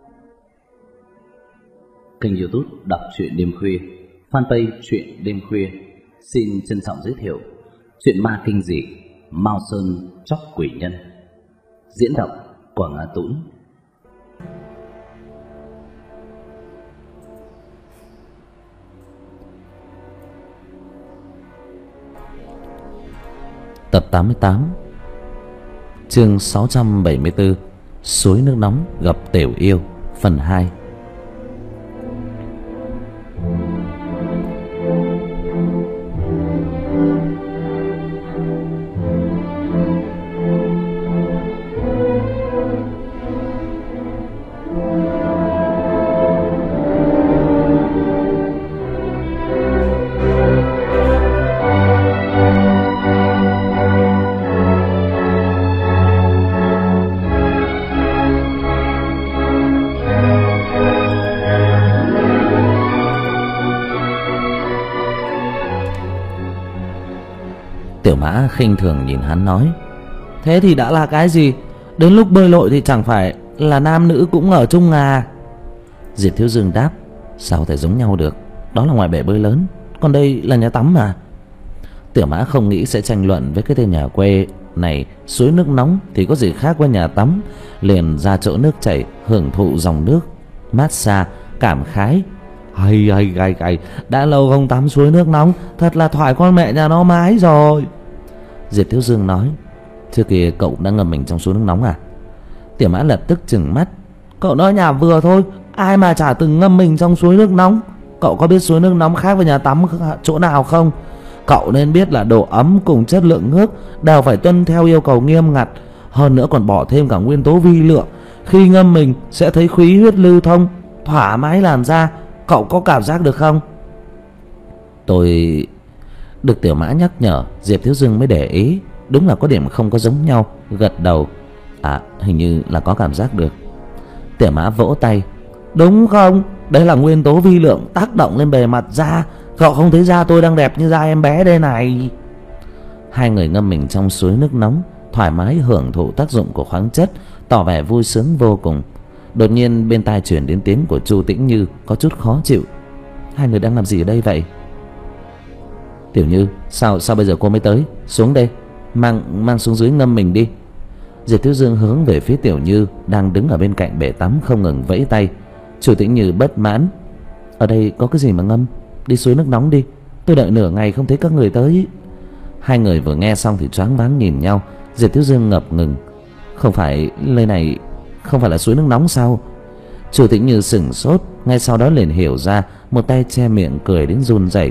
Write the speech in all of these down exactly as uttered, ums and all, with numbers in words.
Kênh YouTube Đọc truyện đêm khuya, fanpage truyện đêm khuya xin trân trọng giới thiệu truyện ma kinh dị Mao Sơn Chóc Quỷ Nhân, diễn đọc Quảng Á Tũng. Tập tám mươi tám, chương sáu trăm bảy mươi tư, suối nước nóng gặp tiểu yêu, phần hai. Tiểu Mã khinh thường nhìn hắn nói: "Thế thì đã là cái gì? Đến lúc bơi lội thì chẳng phải là nam nữ cũng ở chung à?" Diệp Thiếu Dương đáp: "Sao có thể giống nhau được? Đó là ngoài bể bơi lớn, còn đây là nhà tắm mà." Tiểu Mã không nghĩ sẽ tranh luận với cái tên nhà quê này. Suối nước nóng thì có gì khác với nhà tắm, liền ra chỗ nước chảy hưởng thụ dòng nước massage, cảm khái: "Hay hay hay hay, đã lâu không tắm suối nước nóng, thật là thoải con mẹ nhà nó mái rồi." Diệp Thiếu Dương nói: "Trước kia cậu đã ngâm mình trong suối nước nóng à?" Tiểu Mã lập tức trừng mắt: "Cậu nói nhà vừa thôi, ai mà chả từng ngâm mình trong suối nước nóng. Cậu có biết suối nước nóng khác với nhà tắm chỗ nào không? Cậu nên biết là độ ấm cùng chất lượng nước đều phải tuân theo yêu cầu nghiêm ngặt, hơn nữa còn bỏ thêm cả nguyên tố vi lượng. Khi ngâm mình sẽ thấy khí huyết lưu thông, thoải mái làn da. Cậu có cảm giác được không?" Tôi... Được Tiểu Mã nhắc nhở, Diệp Thiếu Dương mới để ý, đúng là có điểm không có giống nhau, gật đầu: "À, hình như là có cảm giác được." Tiểu Mã vỗ tay: "Đúng không? Đây là nguyên tố vi lượng tác động lên bề mặt da. Cậu không thấy da tôi đang đẹp như da em bé đây này." Hai người ngâm mình trong suối nước nóng, thoải mái hưởng thụ tác dụng của khoáng chất, tỏ vẻ vui sướng vô cùng. Đột nhiên bên tai truyền đến tiếng của Chu Tĩnh Như có chút khó chịu: "Hai người đang làm gì ở đây vậy?" "Tiểu Như, sao sao bây giờ cô mới tới? Xuống đây, mang mang xuống dưới ngâm mình đi." Diệp Thiếu Dương hướng về phía Tiểu Như đang đứng ở bên cạnh bể tắm không ngừng vẫy tay. Chu Tĩnh Như bất mãn: "Ở đây có cái gì mà ngâm? Đi suối nước nóng đi, tôi đợi nửa ngày không thấy các người tới." Hai người vừa nghe xong thì choáng váng nhìn nhau. Diệp Thiếu Dương ngập ngừng: "Không phải nơi này không phải là suối nước nóng sao?" Chu Tĩnh Như sững sốt, ngay sau đó liền hiểu ra, một tay che miệng cười đến run rẩy: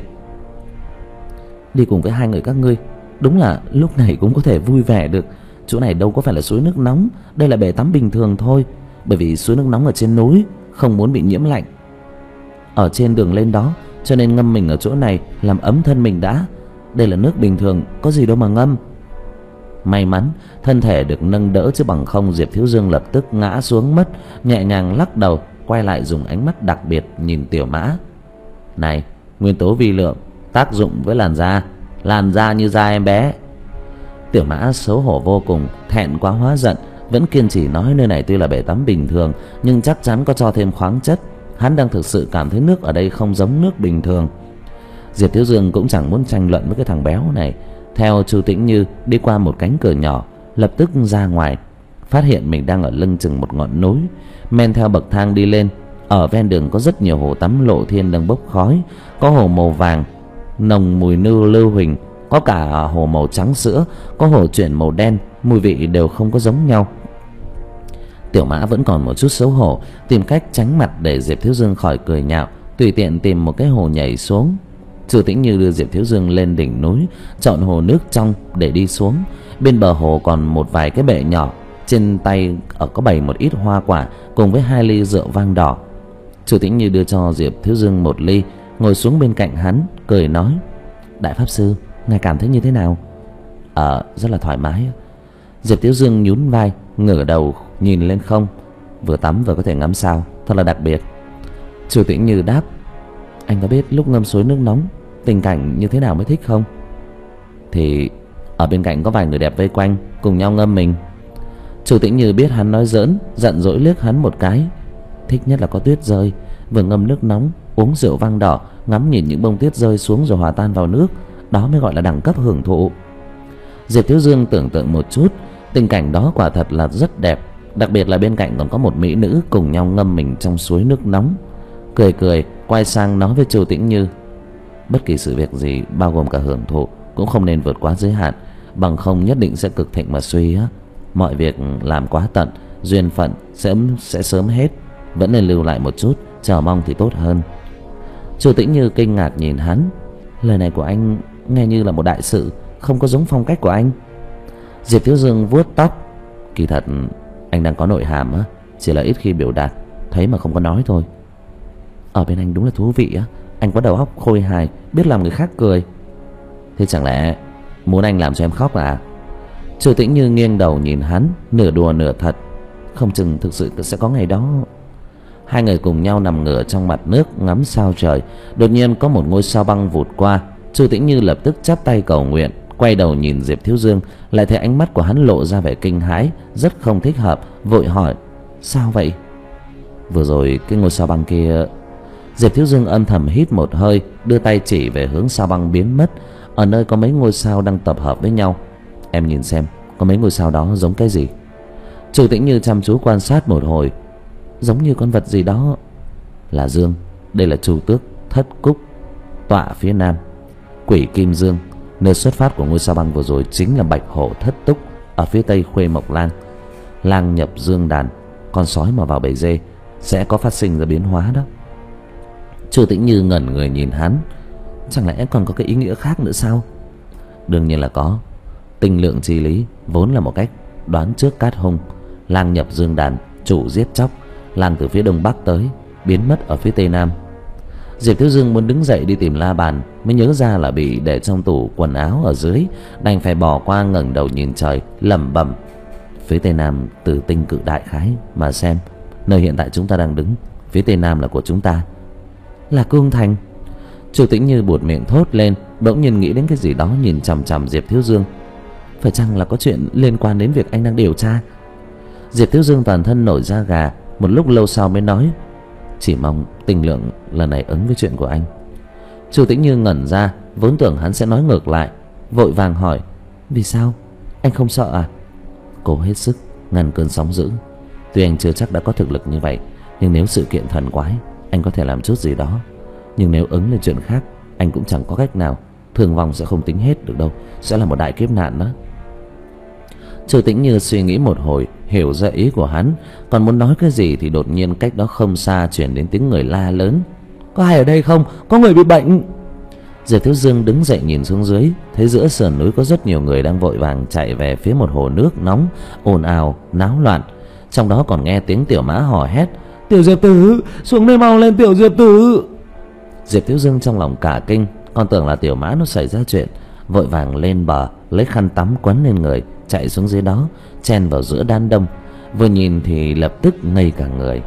"Đi cùng với hai người các ngươi, đúng là lúc này cũng có thể vui vẻ được. Chỗ này đâu có phải là suối nước nóng, đây là bể tắm bình thường thôi. Bởi vì suối nước nóng ở trên núi, không muốn bị nhiễm lạnh ở trên đường lên đó, cho nên ngâm mình ở chỗ này làm ấm thân mình đã. Đây là nước bình thường, có gì đâu mà ngâm." May mắn thân thể được nâng đỡ, chứ bằng không Diệp Thiếu Dương lập tức ngã xuống mất. Nhẹ nhàng lắc đầu, quay lại dùng ánh mắt đặc biệt nhìn Tiểu Mã: "Này, nguyên tố vi lượng tác dụng với làn da, làn da như da em bé." Tiểu Mã xấu hổ vô cùng, thẹn quá hóa giận, vẫn kiên trì nói nơi này tuy là bể tắm bình thường nhưng chắc chắn có cho thêm khoáng chất. Hắn đang thực sự cảm thấy nước ở đây không giống nước bình thường. Diệp Thiếu Dương cũng chẳng muốn tranh luận với cái thằng béo này, theo Chu Tĩnh Như đi qua một cánh cửa nhỏ, lập tức ra ngoài, phát hiện mình đang ở lưng chừng một ngọn núi. Men theo bậc thang đi lên, ở ven đường có rất nhiều hồ tắm lộ thiên đang bốc khói. Có hồ màu vàng nồng mùi nư lưu huỳnh, có cả hồ màu trắng sữa, có hồ chuyển màu đen, mùi vị đều không có giống nhau. Tiểu Mã vẫn còn một chút xấu hổ, tìm cách tránh mặt để Diệp Thiếu Dương khỏi cười nhạo, tùy tiện tìm một cái hồ nhảy xuống. Chu Tĩnh Như đưa Diệp Thiếu Dương lên đỉnh núi, chọn hồ nước trong để đi xuống. Bên bờ hồ còn một vài cái bệ nhỏ, trên tay ở có bày một ít hoa quả cùng với hai ly rượu vang đỏ. Chu Tĩnh Như đưa cho Diệp Thiếu Dương một ly, ngồi xuống bên cạnh hắn, cười nói: "Đại pháp sư, ngài cảm thấy như thế nào?" "Ờ, rất là thoải mái." Diệp Thiếu Dương nhún vai, ngửa đầu nhìn lên không: "Vừa tắm vừa có thể ngắm sao, thật là đặc biệt." Chu Tĩnh Như đáp: "Anh có biết lúc ngâm suối nước nóng tình cảnh như thế nào mới thích không?" "Thì ở bên cạnh có vài người đẹp vây quanh, cùng nhau ngâm mình." Chu Tĩnh Như biết hắn nói giỡn, giận dỗi liếc hắn một cái: thích nhất là có tuyết rơi, vừa ngâm nước nóng, uống rượu vang đỏ, ngắm nhìn những bông tuyết rơi xuống rồi hòa tan vào nước. Đó mới gọi là đẳng cấp hưởng thụ. Diệp Thiếu Dương tưởng tượng một chút, tình cảnh đó quả thật là rất đẹp. Đặc biệt là bên cạnh còn có một mỹ nữ cùng nhau ngâm mình trong suối nước nóng. Cười cười quay sang nói với Chu Tĩnh Như: bất kỳ sự việc gì bao gồm cả hưởng thụ cũng không nên vượt quá giới hạn, bằng không nhất định sẽ cực thịnh mà suy á. Mọi việc làm quá tận, duyên phận sẽ sẽ sớm hết, vẫn nên lưu lại một chút, chờ mong thì tốt hơn. Chu Tĩnh Như kinh ngạc nhìn hắn. Lời này của anh nghe như là một đại sự, không có giống phong cách của anh. Diệp Thiếu Dương vuốt tóc: kỳ thật anh đang có nội hàm á, chỉ là ít khi biểu đạt, thấy mà không có nói thôi. Ở bên anh đúng là thú vị á, anh có đầu óc khôi hài, biết làm người khác cười. Thế chẳng lẽ muốn anh làm cho em khóc à? Chu Tĩnh Như nghiêng đầu nhìn hắn, nửa đùa nửa thật. Không chừng thực sự sẽ có ngày đó. Hai người cùng nhau nằm ngửa trong mặt nước ngắm sao trời. Đột nhiên có một ngôi sao băng vụt qua. Chu Tĩnh Như lập tức chắp tay cầu nguyện, quay đầu nhìn Diệp Thiếu Dương, lại thấy ánh mắt của hắn lộ ra vẻ kinh hãi, rất không thích hợp, vội hỏi: sao vậy? Vừa rồi cái ngôi sao băng kia. Diệp Thiếu Dương âm thầm hít một hơi, đưa tay chỉ về hướng sao băng biến mất, ở nơi có mấy ngôi sao đang tập hợp với nhau. Em nhìn xem, có mấy ngôi sao đó giống cái gì? Chu Tĩnh Như chăm chú quan sát một hồi. Giống như con vật gì đó. Là dương, đây là Chu Tước, Thất Cúc, tọa phía nam. Quỷ Kim Dương, nơi xuất phát của ngôi sao băng vừa rồi chính là Bạch Hổ Thất Túc, ở phía tây Khuê Mộc Lang. Lang nhập dương đàn, con sói mà vào bầy dê sẽ có phát sinh ra biến hóa đó. Chu Tĩnh Như ngẩn người nhìn hắn. Chẳng lẽ còn có cái ý nghĩa khác nữa sao? Đương nhiên là có. Tinh lượng chi lý vốn là một cách đoán trước cát hung. Lang nhập dương đàn, chủ giết chóc. Lang từ phía đông bắc tới, biến mất ở phía tây nam. Diệp Thiếu Dương muốn đứng dậy đi tìm la bàn, mới nhớ ra là bị để trong tủ quần áo ở dưới, đành phải bỏ qua, ngẩng đầu nhìn trời, lẩm bẩm: phía tây nam từ tinh cự đại khái mà xem, nơi hiện tại chúng ta đang đứng, phía tây nam là của chúng ta. Là Cung Thành. Chu Tĩnh Như buột miệng thốt lên, bỗng nhiên nghĩ đến cái gì đó, nhìn chằm chằm Diệp Thiếu Dương. Phải chăng là có chuyện liên quan đến việc anh đang điều tra? Diệp Thiếu Dương toàn thân nổi da gà, một lúc lâu sau mới nói: chỉ mong Tinh Lượng lần này ứng với chuyện của anh. Chu Tĩnh Như ngẩn ra, vốn tưởng hắn sẽ nói ngược lại, vội vàng hỏi: vì sao? Anh không sợ à? Cố hết sức ngăn cơn sóng dữ. Tuy anh chưa chắc đã có thực lực như vậy, nhưng nếu sự kiện thần quái, anh có thể làm chút gì đó. Nhưng nếu ứng lên chuyện khác, anh cũng chẳng có cách nào. Thương vong sẽ không tính hết được đâu, sẽ là một đại kiếp nạn đó. Chu Tĩnh Như suy nghĩ một hồi, hiểu ra ý của hắn, còn muốn nói cái gì thì đột nhiên cách đó không xa truyền đến tiếng người la lớn: có ai ở đây không? Có người bị bệnh. Diệp Thiếu Dương đứng dậy nhìn xuống dưới, thấy giữa sườn núi có rất nhiều người đang vội vàng chạy về phía một hồ nước nóng, ồn ào náo loạn. Trong đó còn nghe tiếng Tiểu Mã hò hét: Tiểu Diệp Tử, xuống đây mau lên Tiểu Diệp Tử. Diệp Thiếu Dương trong lòng cả kinh, còn tưởng là Tiểu Mã nó xảy ra chuyện, vội vàng lên bờ, lấy khăn tắm quấn lên người, chạy xuống dưới đó, chen vào giữa đám đông. Vừa nhìn thì lập tức ngây cả người.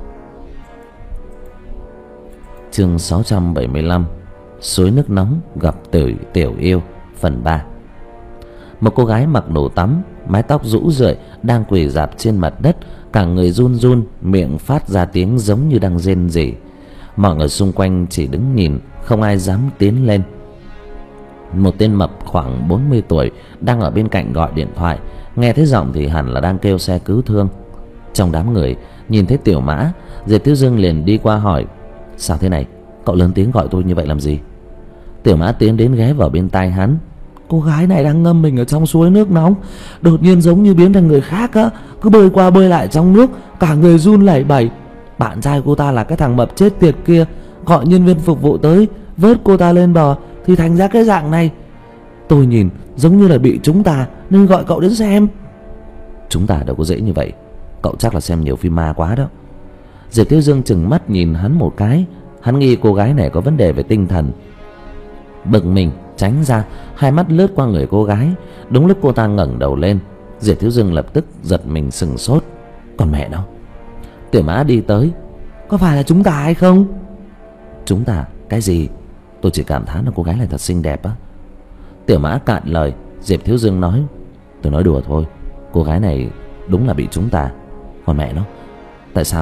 Chương sáu trăm bảy mươi lăm: Suối nước nóng gặp tiểu, tiểu yêu, phần ba. Một cô gái mặc đồ tắm, mái tóc rũ rượi, đang quỳ rạp trên mặt đất, cả người run run, miệng phát ra tiếng giống như đang rên rỉ. Mọi người xung quanh chỉ đứng nhìn, không ai dám tiến lên. Một tên mập khoảng bốn mươi tuổi đang ở bên cạnh gọi điện thoại, nghe thấy giọng thì hẳn là đang kêu xe cứu thương. Trong đám người nhìn thấy Tiểu Mã, Diệp Thiếu Dương liền đi qua hỏi: sao thế này, cậu lớn tiếng gọi tôi như vậy làm gì? Tiểu Mã tiến đến ghé vào bên tai hắn: cô gái này đang ngâm mình ở trong suối nước nóng, đột nhiên giống như biến thành người khác á, cứ bơi qua bơi lại trong nước, cả người run lẩy bẩy. Bạn trai cô ta là cái thằng mập chết tiệt kia, gọi nhân viên phục vụ tới vớt cô ta lên bờ thì thành ra cái dạng này. Tôi nhìn giống như là bị chúng ta nên gọi cậu đến xem. Chúng ta đâu có dễ như vậy, cậu chắc là xem nhiều phim ma quá đó. Diệp Thiếu Dương chừng mắt nhìn hắn một cái, hắn nghi cô gái này có vấn đề về tinh thần. Bực mình tránh ra, hai mắt lướt qua người cô gái. Đúng lúc cô ta ngẩng đầu lên, Diệp Thiếu Dương lập tức giật mình sừng sốt. Còn mẹ nó. Tiểu Mã đi tới: có phải là chúng ta hay không? Chúng ta? Cái gì? Tôi chỉ cảm thán là cô gái này thật xinh đẹp á. Tiểu Mã cạn lời. Diệp Thiếu Dương nói: tôi nói đùa thôi, cô gái này đúng là bị chúng ta. Còn mẹ nó, tại sao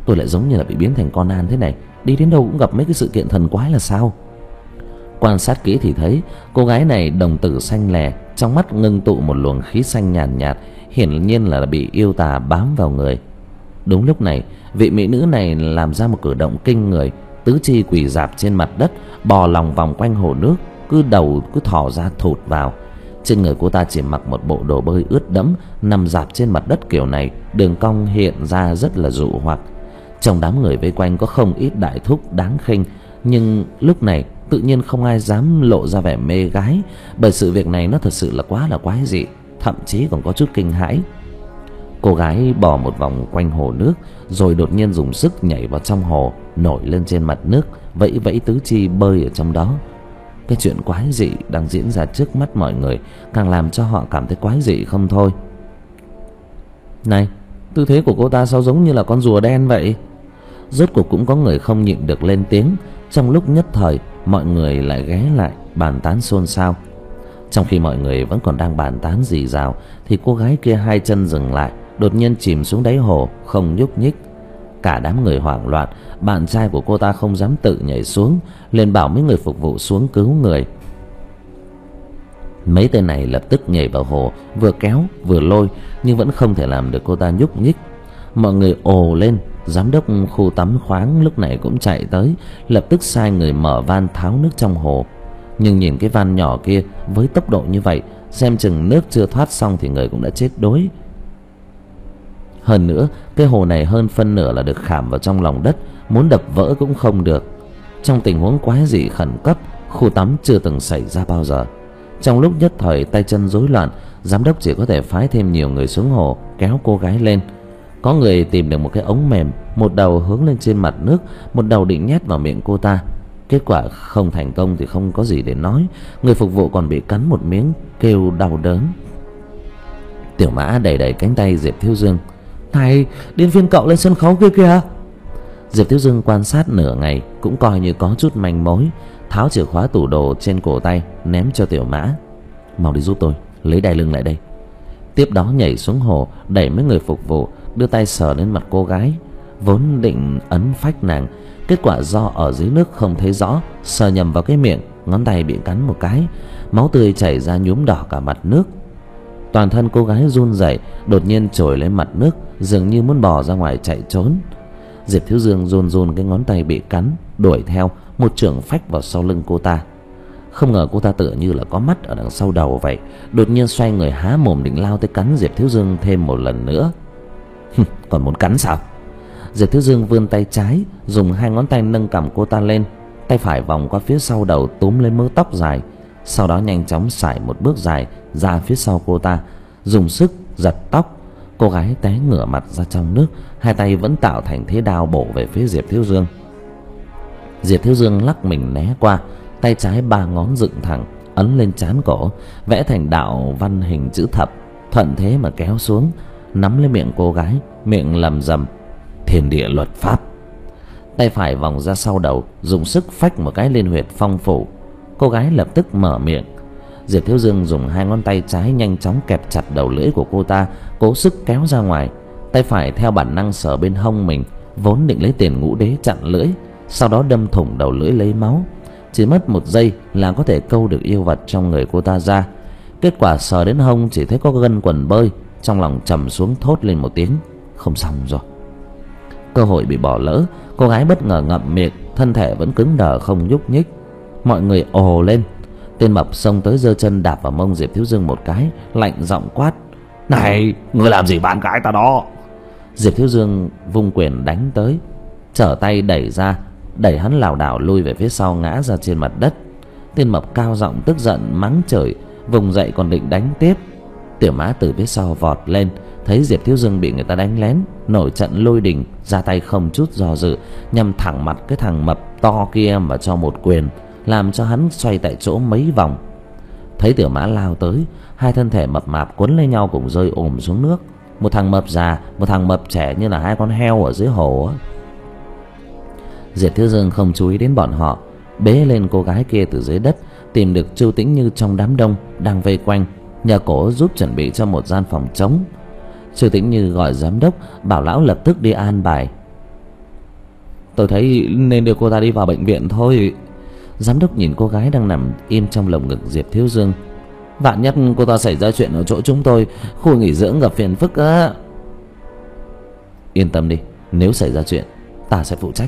tôi lại giống như là bị biến thành con An thế này, đi đến đâu cũng gặp mấy cái sự kiện thần quái là sao? Quan sát kỹ thì thấy cô gái này đồng tử xanh lè, trong mắt ngưng tụ một luồng khí xanh nhàn nhạt, nhạt, hiển nhiên là bị yêu tà bám vào người. Đúng lúc này, vị mỹ nữ này làm ra một cử động kinh người, tứ chi quỳ rạp trên mặt đất, bò lòng vòng quanh hồ nước, cứ đầu cứ thò ra thụt vào. Trên người cô ta chỉ mặc một bộ đồ bơi ướt đẫm, nằm rạp trên mặt đất kiểu này, đường cong hiện ra rất là dụ hoặc. Trong đám người vây quanh có không ít đại thúc đáng khinh, nhưng lúc này tự nhiên không ai dám lộ ra vẻ mê gái, bởi sự việc này nó thật sự là quá là quái dị, thậm chí còn có chút kinh hãi. Cô gái bò một vòng quanh hồ nước, rồi đột nhiên dùng sức nhảy vào trong hồ, nổi lên trên mặt nước, vẫy vẫy tứ chi bơi ở trong đó. Cái chuyện quái dị đang diễn ra trước mắt mọi người càng làm cho họ cảm thấy quái dị không thôi. Này, tư thế của cô ta sao giống như là con rùa đen vậy? Rốt cuộc cũng có người không nhịn được lên tiếng. Trong lúc nhất thời, mọi người lại ghé lại bàn tán xôn xao. Trong khi mọi người vẫn còn đang bàn tán rì rào, thì cô gái kia hai chân dừng lại, đột nhiên chìm xuống đáy hồ, không nhúc nhích. Cả đám người hoảng loạn, bạn trai của cô ta không dám tự nhảy xuống, liền bảo mấy người phục vụ xuống cứu người. Mấy tên này lập tức nhảy vào hồ, vừa kéo vừa lôi, nhưng vẫn không thể làm được cô ta nhúc nhích. Mọi người ồ lên. Giám đốc khu tắm khoáng lúc này cũng chạy tới, lập tức sai người mở van tháo nước trong hồ. Nhưng nhìn cái van nhỏ kia với tốc độ như vậy, xem chừng nước chưa thoát xong thì người cũng đã chết đuối. Hơn nữa, cái hồ này hơn phân nửa là được khảm vào trong lòng đất, muốn đập vỡ cũng không được. Trong tình huống quái dị khẩn cấp, khu tắm chưa từng xảy ra bao giờ. Trong lúc nhất thời tay chân rối loạn, giám đốc chỉ có thể phái thêm nhiều người xuống hồ kéo cô gái lên. Có người tìm được một cái ống mềm, một đầu hướng lên trên mặt nước, một đầu định nhét vào miệng cô ta. Kết quả không thành công thì không có gì để nói, người phục vụ còn bị cắn một miếng, kêu đau đớn. Tiểu Mã đẩy đẩy cánh tay Diệp Thiếu Dương. Này, đến phiên cậu lên sân khấu kia kìa. Diệp Thiếu Dương quan sát nửa ngày cũng coi như có chút manh mối, tháo chìa khóa tủ đồ trên cổ tay ném cho Tiểu Mã. Mau đi giúp tôi lấy đai lưng lại đây. Tiếp đó nhảy xuống hồ, đẩy mấy người phục vụ, đưa tay sờ lên mặt cô gái, vốn định ấn phách nàng. Kết quả do ở dưới nước không thấy rõ, sờ nhầm vào cái miệng, ngón tay bị cắn một cái, máu tươi chảy ra nhuốm đỏ cả mặt nước. Toàn thân cô gái run rẩy, đột nhiên trồi lên mặt nước, dường như muốn bò ra ngoài chạy trốn. Diệp Thiếu Dương run run cái ngón tay bị cắn, đuổi theo, một chưởng phách vào sau lưng cô ta. Không ngờ cô ta tựa như là có mắt ở đằng sau đầu vậy, đột nhiên xoay người há mồm định lao tới cắn Diệp Thiếu Dương thêm một lần nữa. Còn muốn cắn sao? Diệp Thiếu Dương vươn tay trái, dùng hai ngón tay nâng cằm cô ta lên, tay phải vòng qua phía sau đầu túm lấy mớ tóc dài, sau đó nhanh chóng sải một bước dài ra phía sau cô ta, dùng sức giật tóc. Cô gái té ngửa mặt ra trong nước, hai tay vẫn tạo thành thế đao bổ về phía Diệp Thiếu Dương. Diệp Thiếu Dương lắc mình né qua, tay trái ba ngón dựng thẳng, ấn lên trán cổ, vẽ thành đạo văn hình chữ thập, thuận thế mà kéo xuống, nắm lấy miệng cô gái, miệng lầm rầm thiên địa luật pháp. Tay phải vòng ra sau đầu, dùng sức phách một cái lên huyệt phong phủ. Cô gái lập tức mở miệng. Diệp Thiếu Dương dùng hai ngón tay trái nhanh chóng kẹp chặt đầu lưỡi của cô ta, cố sức kéo ra ngoài. Tay phải theo bản năng sờ bên hông mình, vốn định lấy tiền ngũ đế chặn lưỡi, sau đó đâm thủng đầu lưỡi lấy máu. Chỉ mất một giây là có thể câu được yêu vật trong người cô ta ra. Kết quả sờ đến hông chỉ thấy có gân quần bơi, trong lòng trầm xuống thốt lên một tiếng, không xong rồi. Cơ hội bị bỏ lỡ, cô gái bất ngờ ngậm miệng, thân thể vẫn cứng đờ không nhúc nhích. Mọi người ồ lên. Tên mập xông tới giơ chân đạp vào mông Diệp Thiếu Dương một cái, lạnh giọng quát: Này, ngươi làm gì bạn gái ta đó? Diệp Thiếu Dương vung quyền đánh tới, trở tay đẩy ra, đẩy hắn lảo đảo lui về phía sau, ngã ra trên mặt đất. Tên mập cao giọng tức giận mắng chửi, vùng dậy còn định đánh tiếp. Tiểu Mã từ phía sau vọt lên, thấy Diệp Thiếu Dương bị người ta đánh lén, nổi trận lôi đình, ra tay không chút do dự, nhằm thẳng mặt cái thằng mập to kia mà cho một quyền, làm cho hắn xoay tại chỗ mấy vòng. Thấy Tiểu Mã lao tới, hai thân thể mập mạp quấn lấy nhau cùng rơi ồm xuống nước. Một thằng mập già, một thằng mập trẻ như là hai con heo ở dưới hồ á. Diệp Thiếu Dương không chú ý đến bọn họ, bế lên cô gái kia từ dưới đất, tìm được Chu Tĩnh Như trong đám đông đang vây quanh, nhờ cổ giúp chuẩn bị cho một gian phòng trống. Chu Tĩnh Như gọi giám đốc, bảo lão lập tức đi an bài. Tôi thấy nên đưa cô ta đi vào bệnh viện thôi. Giám đốc nhìn cô gái đang nằm im trong lồng ngực Diệp Thiếu Dương. Vạn nhất cô ta xảy ra chuyện ở chỗ chúng tôi, khu nghỉ dưỡng gặp phiền phức á. Yên tâm đi, nếu xảy ra chuyện ta sẽ phụ trách.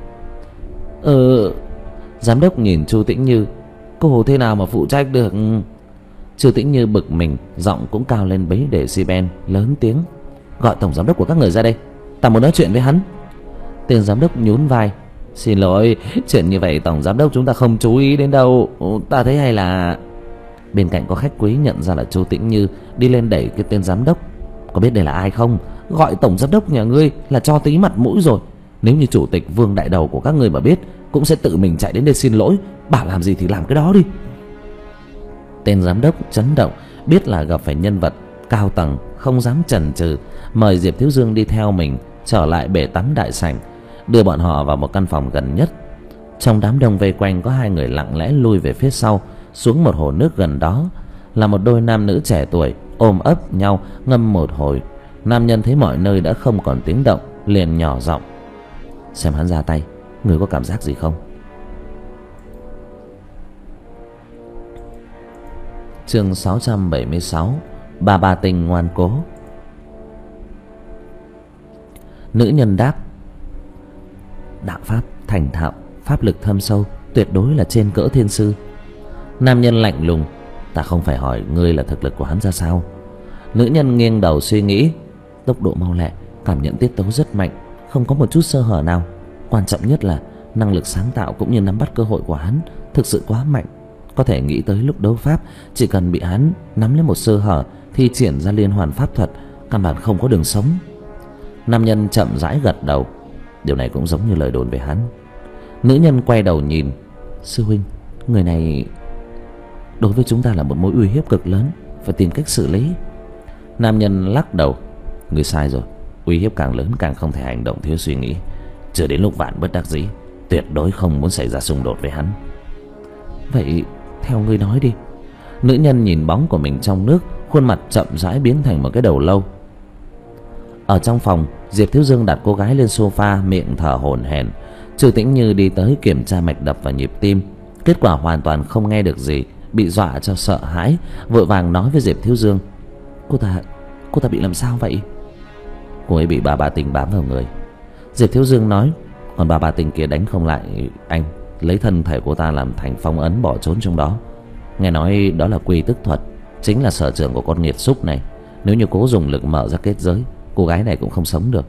Ờ Giám đốc nhìn Chu Tĩnh Như. Cô thế nào mà phụ trách được? Chu Tĩnh Như bực mình, giọng cũng cao lên mấy decibel, lớn tiếng: Gọi tổng giám đốc của các người ra đây, ta muốn nói chuyện với hắn. Tên giám đốc nhún vai: Xin lỗi, chuyện như vậy tổng giám đốc chúng ta không chú ý đến đâu. Ta thấy hay là... Bên cạnh có khách quý nhận ra là Chu Tĩnh Như, đi lên đẩy cái tên giám đốc. Có biết đây là ai không? Gọi tổng giám đốc nhà ngươi là cho tí mặt mũi rồi. Nếu như chủ tịch Vương đại đầu của các ngươi mà biết, cũng sẽ tự mình chạy đến đây xin lỗi. Bảo làm gì thì làm cái đó đi. Tên giám đốc chấn động, biết là gặp phải nhân vật cao tầng, không dám chần chừ, mời Diệp Thiếu Dương đi theo mình trở lại bể tắm đại sảnh, đưa bọn họ vào một căn phòng gần nhất. Trong đám đông vây quanh có hai người lặng lẽ lui về phía sau, xuống một hồ nước gần đó. Là một đôi nam nữ trẻ tuổi ôm ấp nhau ngâm một hồi. Nam nhân thấy mọi nơi đã không còn tiếng động, liền nhỏ giọng: Xem hắn ra tay, người có cảm giác gì không? Chương sáu trăm bảy mươi sáu. Ba Ba Tinh ngoan cố. Nữ nhân đáp: Đạo pháp thành thạo, pháp lực thâm sâu, tuyệt đối là trên cỡ thiên sư. Nam nhân lạnh lùng: Ta không phải hỏi ngươi là thực lực của hắn ra sao. Nữ nhân nghiêng đầu suy nghĩ: Tốc độ mau lẹ, cảm nhận tiết tấu rất mạnh, không có một chút sơ hở nào. Quan trọng nhất là năng lực sáng tạo cũng như nắm bắt cơ hội của hắn thực sự quá mạnh. Có thể nghĩ tới lúc đấu pháp, chỉ cần bị hắn nắm lấy một sơ hở thì triển ra liên hoàn pháp thuật, căn bản không có đường sống. Nam nhân chậm rãi gật đầu. Điều này cũng giống như lời đồn về hắn. Nữ nhân quay đầu nhìn: Sư huynh, người này đối với chúng ta là một mối uy hiếp cực lớn, phải tìm cách xử lý. Nam nhân lắc đầu: Người sai rồi, uy hiếp càng lớn càng không thể hành động thiếu suy nghĩ. Chưa đến lúc vạn bất đắc dĩ, tuyệt đối không muốn xảy ra xung đột với hắn. Vậy theo ngươi nói đi. Nữ nhân nhìn bóng của mình trong nước, khuôn mặt chậm rãi biến thành một cái đầu lâu. Ở trong phòng, Diệp Thiếu Dương đặt cô gái lên sofa, miệng thở hổn hển. Chu Tĩnh Như đi tới kiểm tra mạch đập và nhịp tim, kết quả hoàn toàn không nghe được gì, bị dọa cho sợ hãi, vội vàng nói với Diệp Thiếu Dương: Cô ta, cô ta bị làm sao vậy? Cô ấy bị Ba Ba Tinh bám vào người. Diệp Thiếu Dương nói: Còn Ba Ba Tinh kia đánh không lại anh, lấy thân thể cô ta làm thành phong ấn bỏ trốn trong đó. Nghe nói đó là quy tức thuật, chính là sở trường của con nghiệt xúc này. Nếu như cố dùng lực mở ra kết giới, cô gái này cũng không sống được.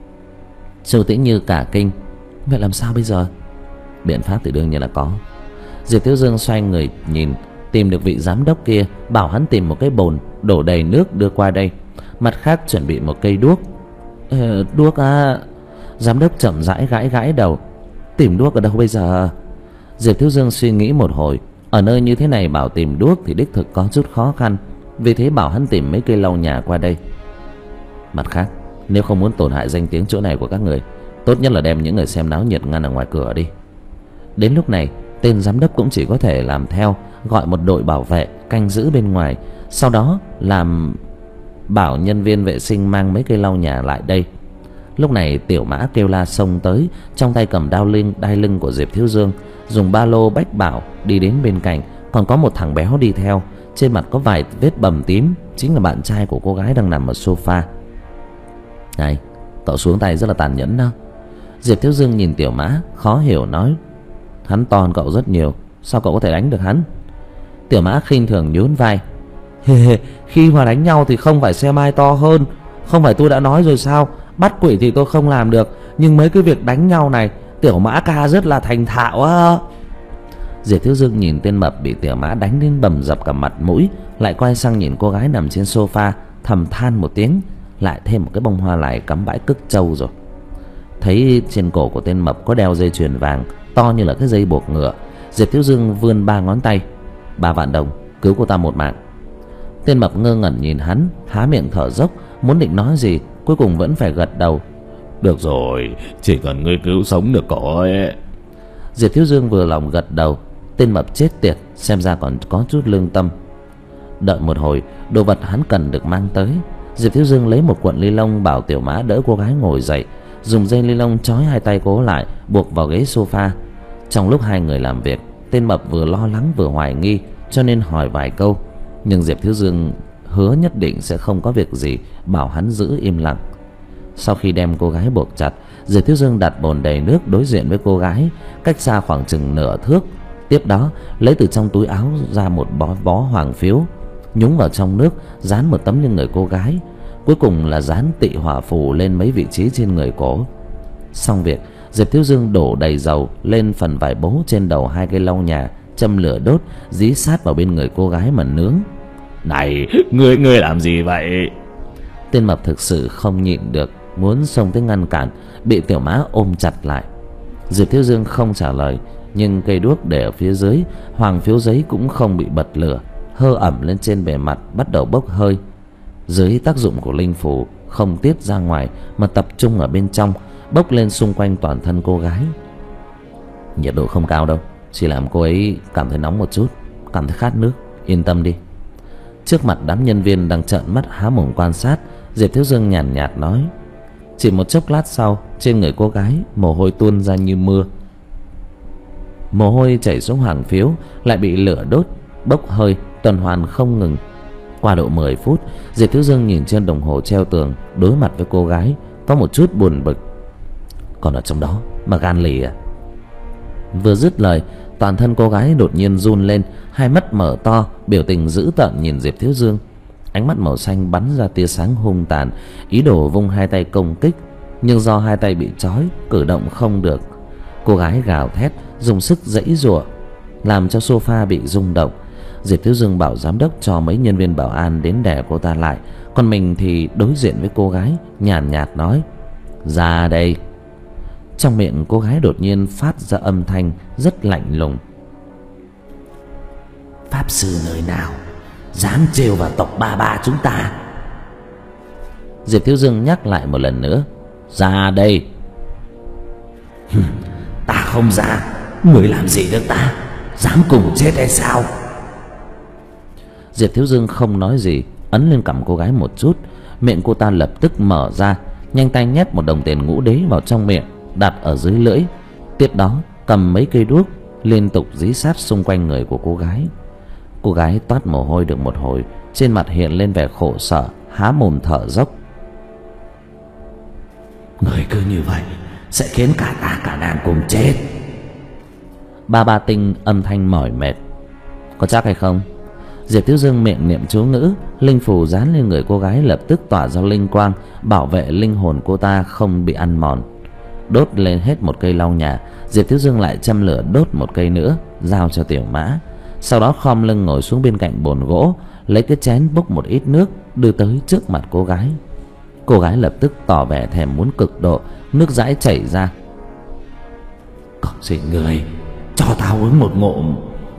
Chu Tĩnh Như cả kinh: Vậy làm sao bây giờ? Biện pháp thì đương nhiên là có. Diệp Thiếu Dương xoay người nhìn, tìm được vị giám đốc kia, bảo hắn tìm một cái bồn đổ đầy nước đưa qua đây. Mặt khác chuẩn bị một cây đuốc. Ờ, đuốc à? Giám đốc chậm rãi gãi gãi đầu: Tìm đuốc ở đâu bây giờ? Diệp Thiếu Dương suy nghĩ một hồi, ở nơi như thế này bảo tìm đuốc thì đích thực có chút khó khăn, vì thế bảo hắn tìm mấy cây lau nhà qua đây. Mặt khác, nếu không muốn tổn hại danh tiếng chỗ này của các người, tốt nhất là đem những người xem náo nhiệt ngăn ở ngoài cửa đi. Đến lúc này, tên giám đốc cũng chỉ có thể làm theo, gọi một đội bảo vệ canh giữ bên ngoài, sau đó làm bảo nhân viên vệ sinh mang mấy cây lau nhà lại đây. Lúc này Tiểu Mã kêu la xông tới, trong tay cầm đao linh đai lưng của Diệp Thiếu Dương, dùng ba lô bách bảo đi đến bên cạnh. Còn có một thằng béo đi theo, trên mặt có vài vết bầm tím, chính là bạn trai của cô gái đang nằm ở sofa. Này, cậu xuống tay rất là tàn nhẫn đó. Diệp Thiếu Dương nhìn Tiểu Mã khó hiểu nói: Hắn to hơn cậu rất nhiều, sao cậu có thể đánh được hắn? Tiểu Mã khinh thường nhún vai: Hề hề, khi mà đánh nhau thì không phải xem ai to hơn. Không phải tôi đã nói rồi sao, bắt quỷ thì tôi không làm được, nhưng mấy cái việc đánh nhau này Tiểu Mã ca rất là thành thạo á. Diệp Thiếu Dương nhìn tên mập bị Tiểu Mã đánh đến bầm dập cả mặt mũi, lại quay sang nhìn cô gái nằm trên sofa, thầm than một tiếng. Lại thêm một cái bông hoa lại cắm bãi cức trâu rồi. Thấy trên cổ của tên mập có đeo dây chuyền vàng to như là cái dây buộc ngựa, Diệp Thiếu Dương vươn ba ngón tay: Ba vạn đồng, cứu cô ta một mạng. Tên mập ngơ ngẩn nhìn hắn, há miệng thở dốc, muốn định nói gì, cuối cùng vẫn phải gật đầu: Được rồi, chỉ cần ngươi cứu sống được cậu ấy. Diệp Thiếu Dương vừa lòng gật đầu. Tên mập chết tiệt, xem ra còn có chút lương tâm. Đợi một hồi, đồ vật hắn cần được mang tới. Diệp Thiếu Dương lấy một cuộn ni lông, bảo Tiểu Mã đỡ cô gái ngồi dậy, dùng dây ni lông trói hai tay cô lại, buộc vào ghế sofa. Trong lúc hai người làm việc, tên Mập vừa lo lắng vừa hoài nghi, cho nên hỏi vài câu, nhưng Diệp Thiếu Dương hứa nhất định sẽ không có việc gì, bảo hắn giữ im lặng. Sau khi đem cô gái buộc chặt, Diệp Thiếu Dương đặt bồn đầy nước đối diện với cô gái, cách xa khoảng chừng nửa thước. Tiếp đó lấy từ trong túi áo ra một bó bó hoàng phiếu, nhúng vào trong nước, dán một tấm lên người cô gái. Cuối cùng là dán tị hỏa phù lên mấy vị trí trên người cổ. Xong việc, Diệp Thiếu Dương đổ đầy dầu lên phần vải bố trên đầu hai cây lau nhà, châm lửa đốt, dí sát vào bên người cô gái mà nướng. Này, ngươi ngươi làm gì vậy? Tên Mập thực sự không nhịn được, muốn xông tới ngăn cản, bị Tiểu Mã ôm chặt lại. Diệp Thiếu Dương không trả lời, nhưng cây đuốc để ở phía dưới, hoàng phiếu giấy cũng không bị bật lửa, hơ ẩm lên trên bề mặt bắt đầu bốc hơi. Dưới tác dụng của linh phù, không tiết ra ngoài mà tập trung ở bên trong, bốc lên xung quanh toàn thân cô gái. Nhiệt độ không cao đâu, chỉ làm cô ấy cảm thấy nóng một chút, cảm thấy khát nước. Yên tâm đi. Trước mặt đám nhân viên đang trợn mắt há mồm quan sát, Diệp Thiếu Dương nhàn nhạt, nhạt nói. Chỉ một chốc lát sau, trên người cô gái mồ hôi tuôn ra như mưa. Mồ hôi chảy xuống hoàng phiếu, lại bị lửa đốt, bốc hơi, tuần hoàn không ngừng. Qua độ mười phút, Diệp Thiếu Dương nhìn trên đồng hồ treo tường, đối mặt với cô gái, có một chút buồn bực. Còn ở trong đó mà gan lì à? Vừa dứt lời, toàn thân cô gái đột nhiên run lên, hai mắt mở to, biểu tình dữ tợn nhìn Diệp Thiếu Dương. Ánh mắt màu xanh bắn ra tia sáng hung tàn, ý đồ vung hai tay công kích, nhưng do hai tay bị trói, cử động không được. Cô gái gào thét, dùng sức giãy giụa, làm cho sofa bị rung động. Diệp Thiếu Dương bảo giám đốc cho mấy nhân viên bảo an đến đè cô ta lại, còn mình thì đối diện với cô gái, nhàn nhạt nói: "Ra đây." Trong miệng cô gái đột nhiên phát ra âm thanh rất lạnh lùng: "Pháp sư nơi nào dám trêu vào tộc Ba Ba chúng ta?" Diệp Thiếu Dương nhắc lại một lần nữa: "Ra đây." "Ta không ra, người làm gì được ta? Dám cùng chết hay sao?" Diệp Thiếu Dương không nói gì, ấn lên cằm cô gái một chút, miệng cô ta lập tức mở ra, nhanh tay nhét một đồng tiền ngũ đế vào trong miệng, đặt ở dưới lưỡi. Tiếp đó cầm mấy cây đuốc liên tục dí sát xung quanh người của cô gái. Cô gái toát mồ hôi được một hồi, trên mặt hiện lên vẻ khổ sở, há mồm thở dốc: "Người cứ như vậy sẽ khiến cả ta cả nàng cùng chết." Ba Ba Tinh âm thanh mỏi mệt: "Có chắc hay không?" Diệp Thiếu Dương miệng niệm chú ngữ, linh phù dán lên người cô gái lập tức tỏa ra linh quang, bảo vệ linh hồn cô ta không bị ăn mòn. Đốt lên hết một cây lau nhà, Diệp Thiếu Dương lại châm lửa đốt một cây nữa, giao cho Tiểu Mã. Sau đó khom lưng ngồi xuống bên cạnh bồn gỗ, lấy cái chén bốc một ít nước đưa tới trước mặt cô gái. Cô gái lập tức tỏ vẻ thèm muốn cực độ, nước dãi chảy ra. "Còn gì người, cho tao uống một ngụm."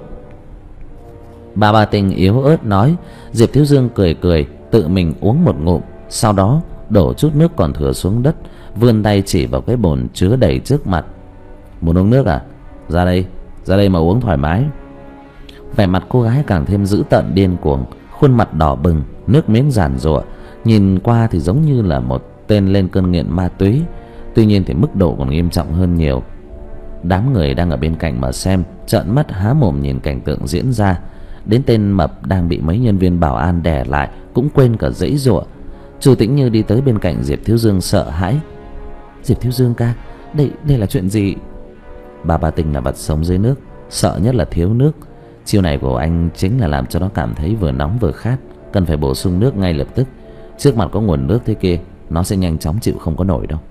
Ba Ba Tinh yếu ớt nói. Diệp Thiếu Dương cười cười, tự mình uống một ngụm, sau đó đổ chút nước còn thừa xuống đất, vươn tay chỉ vào cái bồn chứa đầy trước mặt: "Muốn uống nước à? Ra đây, ra đây mà uống thoải mái." Vẻ mặt cô gái càng thêm dữ tợn điên cuồng, khuôn mặt đỏ bừng, nước miếng giàn giụa, nhìn qua thì giống như là một tên lên cơn nghiện ma túy. Tuy nhiên thì mức độ còn nghiêm trọng hơn nhiều. Đám người đang ở bên cạnh mà xem, trợn mắt há mồm nhìn cảnh tượng diễn ra. Đến tên Mập đang bị mấy nhân viên bảo an đè lại cũng quên cả giãy giụa. Chu Tĩnh Như đi tới bên cạnh Diệp Thiếu Dương sợ hãi: "Diệp Thiếu Dương ca, đây đây là chuyện gì?" Ba Ba Tinh là vật sống dưới nước, sợ nhất là thiếu nước. Chiêu này của anh chính là làm cho nó cảm thấy vừa nóng vừa khát, cần phải bổ sung nước ngay lập tức. Trước mặt có nguồn nước thế kia, nó sẽ nhanh chóng chịu không có nổi đâu.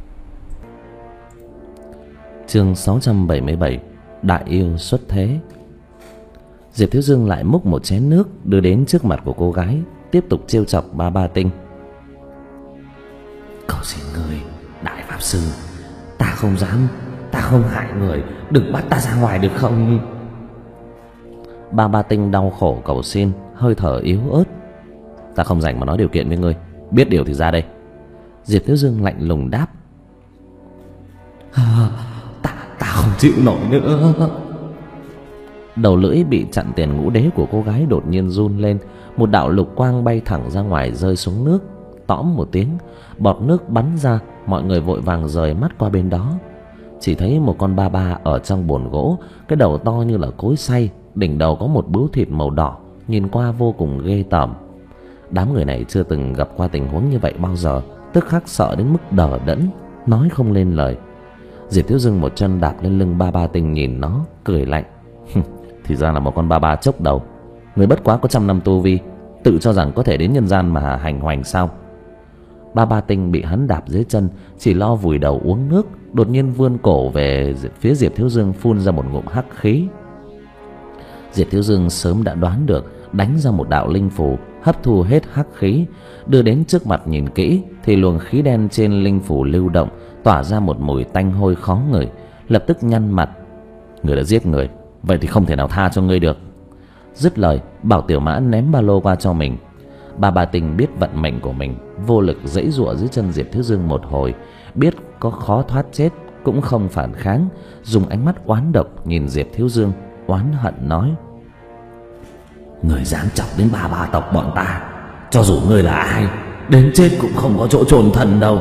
Chương sáu trăm bảy mươi bảy: Đại yêu xuất thế. Diệp Thiếu Dương lại múc một chén nước đưa đến trước mặt của cô gái, tiếp tục trêu chọc Ba Ba Tinh: "Cầu xin người, đại pháp sư, ta không dám, ta không hại người, đừng bắt ta ra ngoài được không?" Ba Ba Tinh đau khổ cầu xin, hơi thở yếu ớt: "Ta không rảnh mà nói điều kiện với ngươi, biết điều thì ra đây." Diệp Thiếu Dương lạnh lùng đáp: à, ta, ta không chịu nổi nữa." Đầu lưỡi bị chặn tiền ngũ đế của cô gái đột nhiên run lên, một đạo lục quang bay thẳng ra ngoài rơi xuống nước, tõm một tiếng, bọt nước bắn ra. Mọi người vội vàng rời mắt qua bên đó. Chỉ thấy một con ba ba ở trong bồn gỗ, cái đầu to như là cối xay, đỉnh đầu có một bướu thịt màu đỏ, nhìn qua vô cùng ghê tởm. Đám người này chưa từng gặp qua tình huống như vậy bao giờ, tức khắc sợ đến mức đờ đẫn, nói không lên lời. Diệp Thiếu Dương một chân đạp lên lưng ba ba tinh nhìn nó, cười lạnh. Thì ra là một con ba ba chốc đầu. Người bất quá có trăm năm tu vi, tự cho rằng có thể đến nhân gian mà hành hoành sao? Ba ba tinh bị hắn đạp dưới chân, chỉ lo vùi đầu uống nước, đột nhiên vươn cổ về phía Diệp Thiếu Dương, phun ra một ngụm hắc khí. Diệp Thiếu Dương sớm đã đoán được, đánh ra một đạo linh phù, hấp thu hết hắc khí, đưa đến trước mặt nhìn kỹ thì luồng khí đen trên linh phù lưu động, tỏa ra một mùi tanh hôi khó ngửi. Lập tức nhăn mặt. Người đã giết người, vậy thì không thể nào tha cho ngươi được. Dứt lời, bảo Tiểu Mã ném ba lô qua cho mình. Ba ba tinh biết vận mệnh của mình, vô lực giãy giụa dưới chân Diệp Thiếu Dương một hồi, biết có khó thoát chết cũng không phản kháng, dùng ánh mắt oán độc nhìn Diệp Thiếu Dương, oán hận nói: Người dám chọc đến ba ba tộc bọn ta, cho dù ngươi là ai, đến chết cũng không có chỗ chôn thân đâu.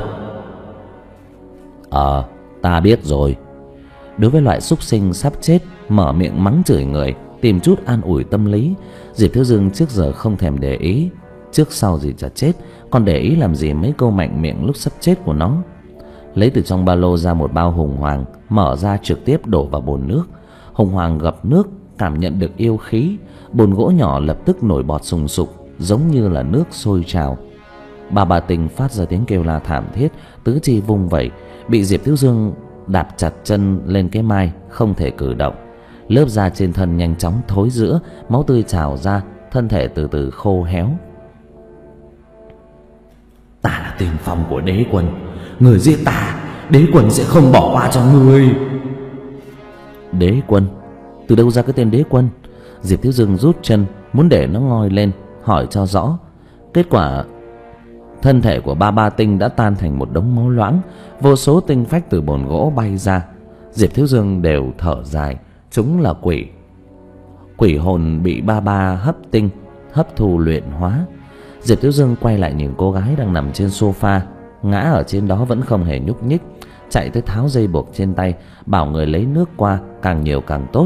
Ờ, ta biết rồi. Đối với loại súc sinh sắp chết mở miệng mắng chửi người, tìm chút an ủi tâm lý, Diệp Thiếu Dương trước giờ không thèm để ý. Trước sau gì chả chết, còn để ý làm gì mấy câu mạnh miệng lúc sắp chết của nó. Lấy từ trong ba lô ra một bao hùng hoàng, mở ra trực tiếp đổ vào bồn nước. Hùng hoàng gập nước, cảm nhận được yêu khí, bồn gỗ nhỏ lập tức nổi bọt sùng sục, giống như là nước sôi trào. Ba ba tinh phát ra tiếng kêu la thảm thiết, tứ chi vung vẩy, bị Diệp Thiếu Dương đạp chặt chân lên cái mai, không thể cử động. Lớp da trên thân nhanh chóng thối rữa, máu tươi trào ra, thân thể từ từ khô héo. Ta là tiên phong của đế quân, người giết ta, đế quân sẽ không bỏ qua cho ngươi. Đế quân? Từ đâu ra cái tên đế quân? Diệp Thiếu Dương rút chân, muốn để nó ngoi lên, hỏi cho rõ. Kết quả thân thể của ba ba tinh đã tan thành một đống máu loãng, vô số tinh phách từ bồn gỗ bay ra. Diệp Thiếu Dương đều thở dài, chúng là quỷ. Quỷ hồn bị ba ba hấp tinh, hấp thu luyện hóa. Diệp Thiếu Dương quay lại nhìn cô gái đang nằm trên sofa, ngã ở trên đó vẫn không hề nhúc nhích, chạy tới tháo dây buộc trên tay, bảo người lấy nước qua, càng nhiều càng tốt.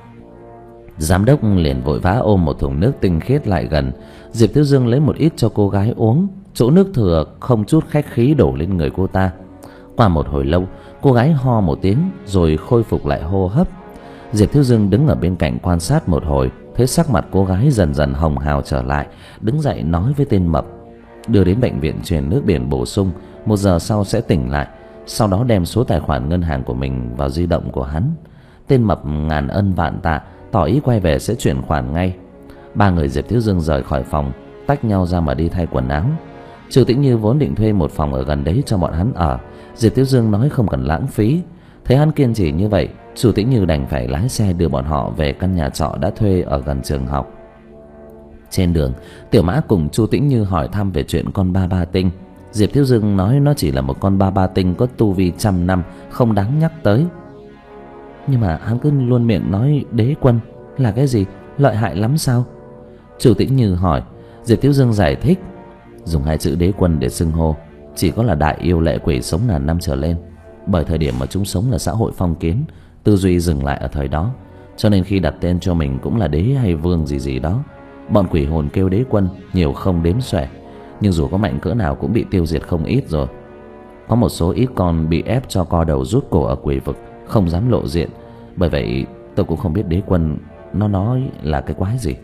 Giám đốc liền vội vã ôm một thùng nước tinh khiết lại gần. Diệp Thiếu Dương lấy một ít cho cô gái uống, chỗ nước thừa không chút khách khí đổ lên người cô ta. Qua một hồi lâu, cô gái ho một tiếng rồi khôi phục lại hô hấp. Diệp Thiếu Dương đứng ở bên cạnh quan sát một hồi, thấy sắc mặt cô gái dần dần hồng hào trở lại, đứng dậy nói với tên mập: đưa đến bệnh viện truyền nước biển bổ sung, một giờ sau sẽ tỉnh lại. Sau đó đem số tài khoản ngân hàng của mình vào di động của hắn. Tên mập ngàn ân vạn tạ, tỏ ý quay về sẽ chuyển khoản ngay. Ba người Diệp Thiếu Dương rời khỏi phòng, tách nhau ra mà đi thay quần áo. Trừ Tĩnh Như vốn định thuê một phòng ở gần đấy cho bọn hắn ở, Diệp Thiếu Dương nói không cần lãng phí. Thấy hắn kiên trì như vậy, Trừ Tĩnh Như đành phải lái xe đưa bọn họ về căn nhà trọ đã thuê ở gần trường học. Trên đường, Tiểu Mã cùng Chu Tĩnh Như hỏi thăm về chuyện con ba ba tinh. Diệp Thiếu Dương nói nó chỉ là một con ba ba tinh có tu vi trăm năm, không đáng nhắc tới. Nhưng mà hắn cứ luôn miệng nói đế quân là cái gì, lợi hại lắm sao? Chu Tĩnh Như hỏi. Diệp Thiếu Dương giải thích, dùng hai chữ đế quân để xưng hô chỉ có là đại yêu lệ quỷ sống ngàn năm trở lên. Bởi thời điểm mà chúng sống là xã hội phong kiến, tư duy dừng lại ở thời đó, cho nên khi đặt tên cho mình cũng là đế hay vương gì gì đó. Bọn quỷ hồn kêu đế quân nhiều không đếm xuể, nhưng dù có mạnh cỡ nào cũng bị tiêu diệt không ít rồi. Có một số ít con bị ép cho co đầu rút cổ ở quỷ vực, không dám lộ diện. Bởi vậy tôi cũng không biết đế quân nó nói là cái quái gì.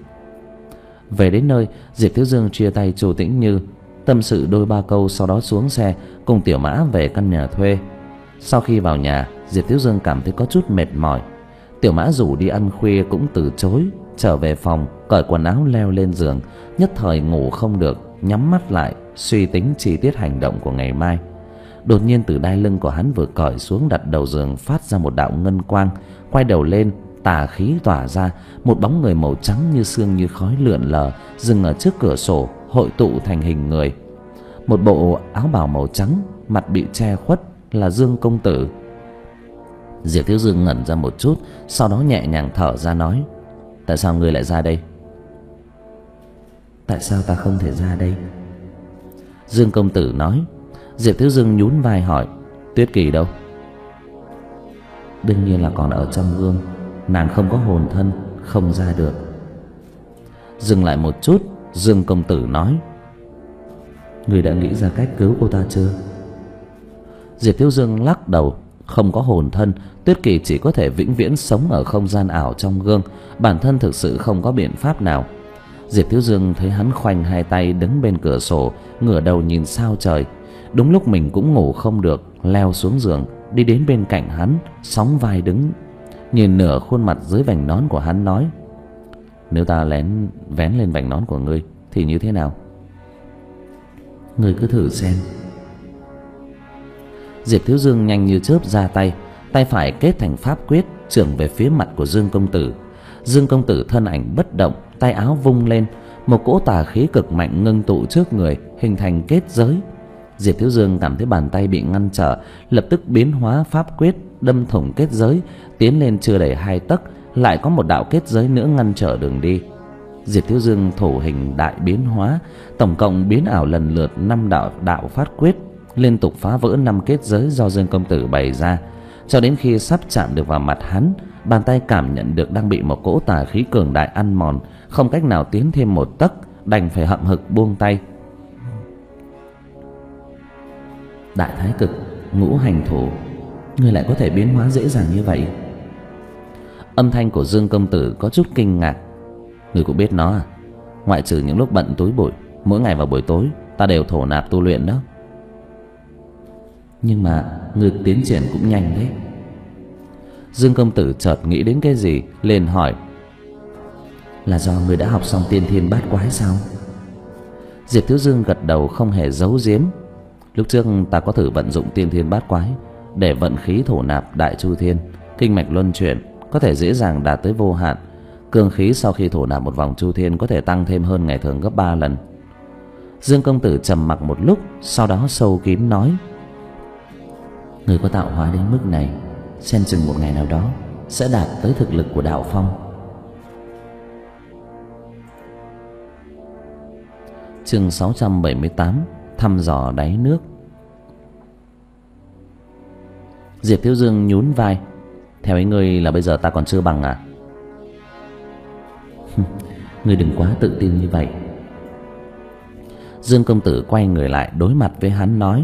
Về đến nơi, Diệp Thiếu Dương chia tay Chu Tĩnh Như, tâm sự đôi ba câu, sau đó xuống xe cùng Tiểu Mã về căn nhà thuê. Sau khi vào nhà, Diệp Thiếu Dương cảm thấy có chút mệt mỏi. Tiểu Mã rủ đi ăn khuya cũng từ chối. Trở về phòng, cởi quần áo leo lên giường, nhất thời ngủ không được, nhắm mắt lại suy tính chi tiết hành động của ngày mai. Đột nhiên từ đai lưng của hắn vừa cởi xuống đặt đầu giường phát ra một đạo ngân quang. Quay đầu lên, tà khí tỏa ra, một bóng người màu trắng như sương như khói lượn lờ dừng ở trước cửa sổ, hội tụ thành hình người. Một bộ áo bào màu trắng, mặt bị che khuất, là Dương công tử. Diệp Thiếu Dương ngẩn ra một chút, sau đó nhẹ nhàng thở ra nói: tại sao ngươi lại ra đây? Tại sao ta không thể ra đây? Dương công tử nói. Diệp Thiếu Dương nhún vai hỏi: Tuyết Kỳ đâu? Đương nhiên là còn ở trong gương. Nàng không có hồn thân, không ra được. Dừng lại một chút, Dương công tử nói: Người đã nghĩ ra cách cứu cô ta chưa? Diệp Thiếu Dương lắc đầu: Không có hồn thân, Tuyết Kỳ chỉ có thể vĩnh viễn sống ở không gian ảo trong gương. Bản thân thực sự không có biện pháp nào. Diệp Thiếu Dương thấy hắn khoanh hai tay đứng bên cửa sổ, ngửa đầu nhìn sao trời. Đúng lúc mình cũng ngủ không được, leo xuống giường, đi đến bên cạnh hắn, sóng vai đứng, nhìn nửa khuôn mặt dưới vành nón của hắn nói: Nếu ta lén vén lên vành nón của ngươi thì như thế nào? Ngươi cứ thử xem. Diệp Thiếu Dương nhanh như chớp ra tay, tay phải kết thành pháp quyết, chưởng về phía mặt của Dương công tử. Dương công tử thân ảnh bất động, tay áo vung lên, một cỗ tà khí cực mạnh ngưng tụ trước người, hình thành kết giới. Diệp Thiếu Dương cảm thấy bàn tay bị ngăn trở, lập tức biến hóa pháp quyết, đâm thủng kết giới, tiến lên chưa đầy hai tấc, lại có một đạo kết giới nữa ngăn trở đường đi. Diệp Thiếu Dương thủ hình đại biến hóa, tổng cộng biến ảo lần lượt năm đạo đạo pháp quyết, liên tục phá vỡ năm kết giới do Dương công tử bày ra, cho đến khi sắp chạm được vào mặt hắn, bàn tay cảm nhận được đang bị một cỗ tà khí cường đại ăn mòn, không cách nào tiến thêm một tấc, đành phải hậm hực buông tay. Đại thái cực, ngũ hành thủ, ngươi lại có thể biến hóa dễ dàng như vậy? Âm thanh của Dương công tử có chút kinh ngạc. Ngươi cũng biết nó à? Ngoại trừ những lúc bận túi bụi, mỗi ngày vào buổi tối ta đều thổ nạp tu luyện đó. Nhưng mà ngươi tiến triển cũng nhanh đấy. Dương công tử chợt nghĩ đến cái gì, liền hỏi: Là do ngươi đã học xong tiên thiên bát quái sao? Diệp Thiếu Dương gật đầu không hề giấu giếm. Lúc trước ta có thử vận dụng tiên thiên bát quái để vận khí thổ nạp đại chu thiên, kinh mạch luân chuyển có thể dễ dàng đạt tới vô hạn. Cương khí sau khi thổ nạp một vòng chu thiên có thể tăng thêm hơn ngày thường gấp ba lần. Dương công tử trầm mặc một lúc, sau đó sâu kín nói: Người có tạo hóa đến mức này, xem chừng một ngày nào đó sẽ đạt tới thực lực của đạo phong. Chương sáu trăm bảy mươi tám: Thăm dò đáy nước. Diệp Thiếu Dương nhún vai: Theo ý ngươi là bây giờ ta còn chưa bằng à? Ngươi đừng quá tự tin như vậy. Dương công tử quay người lại đối mặt với hắn nói: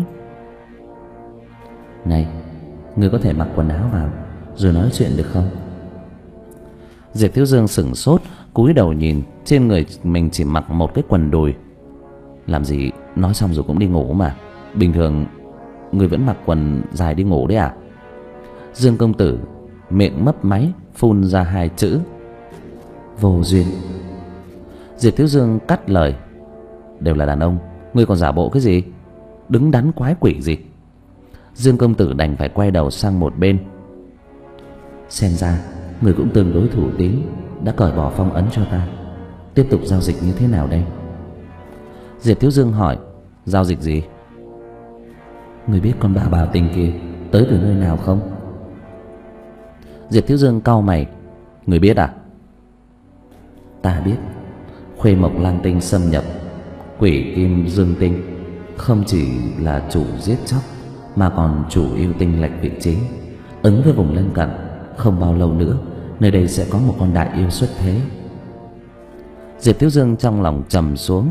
Này, ngươi có thể mặc quần áo vào rồi nói chuyện được không? Diệp Thiếu Dương sửng sốt, cúi đầu nhìn, trên người mình chỉ mặc một cái quần đùi. Làm gì, nói xong rồi cũng đi ngủ mà. Bình thường ngươi vẫn mặc quần dài đi ngủ đấy à? Dương công tử miệng mấp máy phun ra hai chữ: Vô duyên. Diệp Thiếu Dương cắt lời: Đều là đàn ông, ngươi còn giả bộ cái gì? Đứng đắn quái quỷ gì? Dương công tử đành phải quay đầu sang một bên. Xem ra người cũng tương đối thủ tín, đã cởi bỏ phong ấn cho ta. Tiếp tục giao dịch như thế nào đây? Diệp Thiếu Dương hỏi: Giao dịch gì? Người biết con bà Bảo Tình kia tới từ nơi nào không? Diệp Thiếu Dương cau mày: Người biết à? Ta biết. Khuê Mộc Lang Tinh xâm nhập Quỷ Kim Dương Tinh, không chỉ là chủ giết chóc mà còn chủ yêu tinh lệch vị trí, ứng với vùng lân cận. Không bao lâu nữa nơi đây sẽ có một con đại yêu xuất thế. Diệp Thiếu Dương trong lòng trầm xuống.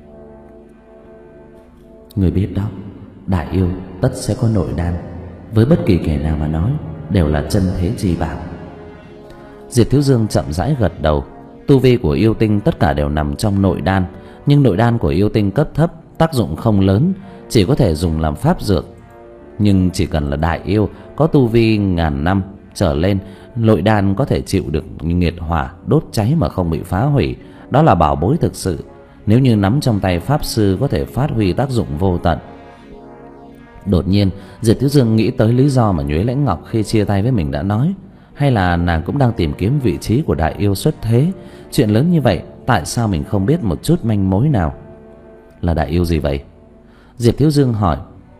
Người biết đó, đại yêu tất sẽ có nội đan, với bất kỳ kẻ nào mà nói đều là chân thế chi bảo. Diệp Thiếu Dương chậm rãi gật đầu. Tu vi của yêu tinh tất cả đều nằm trong nội đan, nhưng nội đan của yêu tinh cấp thấp tác dụng không lớn, chỉ có thể dùng làm pháp dược. Nhưng chỉ cần là đại yêu có tu vi ngàn năm trở lên, nội đan có thể chịu được nghiệt hỏa đốt cháy mà không bị phá hủy. Đó là bảo bối thực sự, nếu như nắm trong tay pháp sư có thể phát huy tác dụng vô tận. Đột nhiên Diệp Thiếu Dương nghĩ tới lý do mà Nhuế Lãnh Ngọc khi chia tay với mình đã nói. Hay là nàng cũng đang tìm kiếm vị trí của đại yêu xuất thế? Chuyện lớn như vậy, tại sao mình không biết một chút manh mối nào? Là đại yêu gì vậy? Diệp Thiếu Dương hỏi.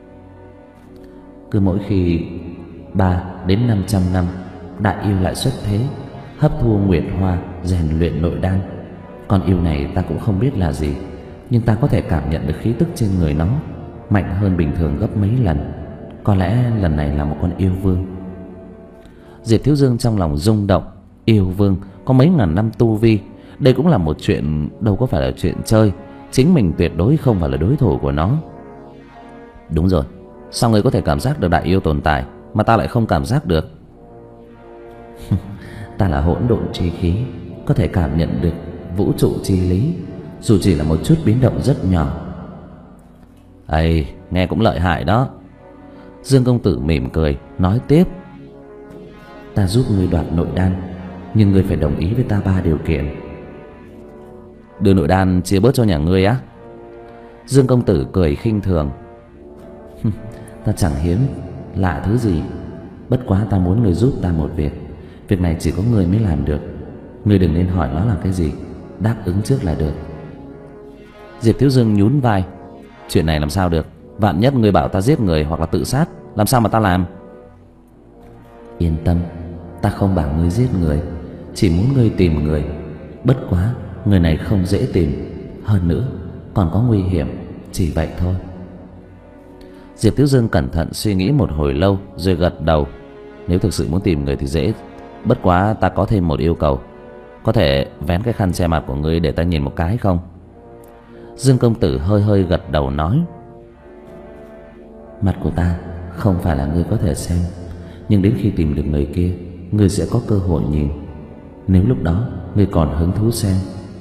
Cứ mỗi khi ba đến năm trăm năm, đại yêu lại xuất thế, hấp thu nguyệt hoa, rèn luyện nội đan. Con yêu này ta cũng không biết là gì, nhưng ta có thể cảm nhận được khí tức trên người nó mạnh hơn bình thường gấp mấy lần. Có lẽ lần này là một con yêu vương. Diệp Thiếu Dương trong lòng rung động. Yêu vương có mấy ngàn năm tu vi, đây cũng là một chuyện đâu có phải là chuyện chơi. Chính mình tuyệt đối không phải là đối thủ của nó. Đúng rồi, sao ngươi có thể cảm giác được đại yêu tồn tại mà ta lại không cảm giác được? Ta là hỗn độn chi khí, có thể cảm nhận được vũ trụ chi lý, dù chỉ là một chút biến động rất nhỏ. Ây, nghe cũng lợi hại đó. Dương công tử mỉm cười nói tiếp: Ta giúp ngươi đoạt nội đan, nhưng ngươi phải đồng ý với ta ba điều kiện. Đưa nội đan chia bớt cho nhà ngươi á? Dương công tử cười khinh thường: Ta chẳng hiếm lạ thứ gì, bất quá ta muốn ngươi giúp ta một việc. Việc này chỉ có ngươi mới làm được. Ngươi đừng nên hỏi nó là cái gì, đáp ứng trước là được. Diệp Thiếu Dương nhún vai: Chuyện này làm sao được? Vạn nhất ngươi bảo ta giết người hoặc là tự sát, làm sao mà ta làm? Yên tâm, ta không bảo ngươi giết người, chỉ muốn ngươi tìm người. Bất quá người này không dễ tìm, hơn nữa còn có nguy hiểm, chỉ vậy thôi. Diệp Thiếu Dương cẩn thận suy nghĩ một hồi lâu rồi gật đầu: Nếu thực sự muốn tìm người thì dễ, bất quá ta có thêm một yêu cầu. Có thể vén cái khăn che mặt của ngươi để ta nhìn một cái không? Dương công tử hơi hơi gật đầu nói: Mặt của ta không phải là ngươi có thể xem, nhưng đến khi tìm được người kia, ngươi sẽ có cơ hội nhìn. Nếu lúc đó ngươi còn hứng thú xem.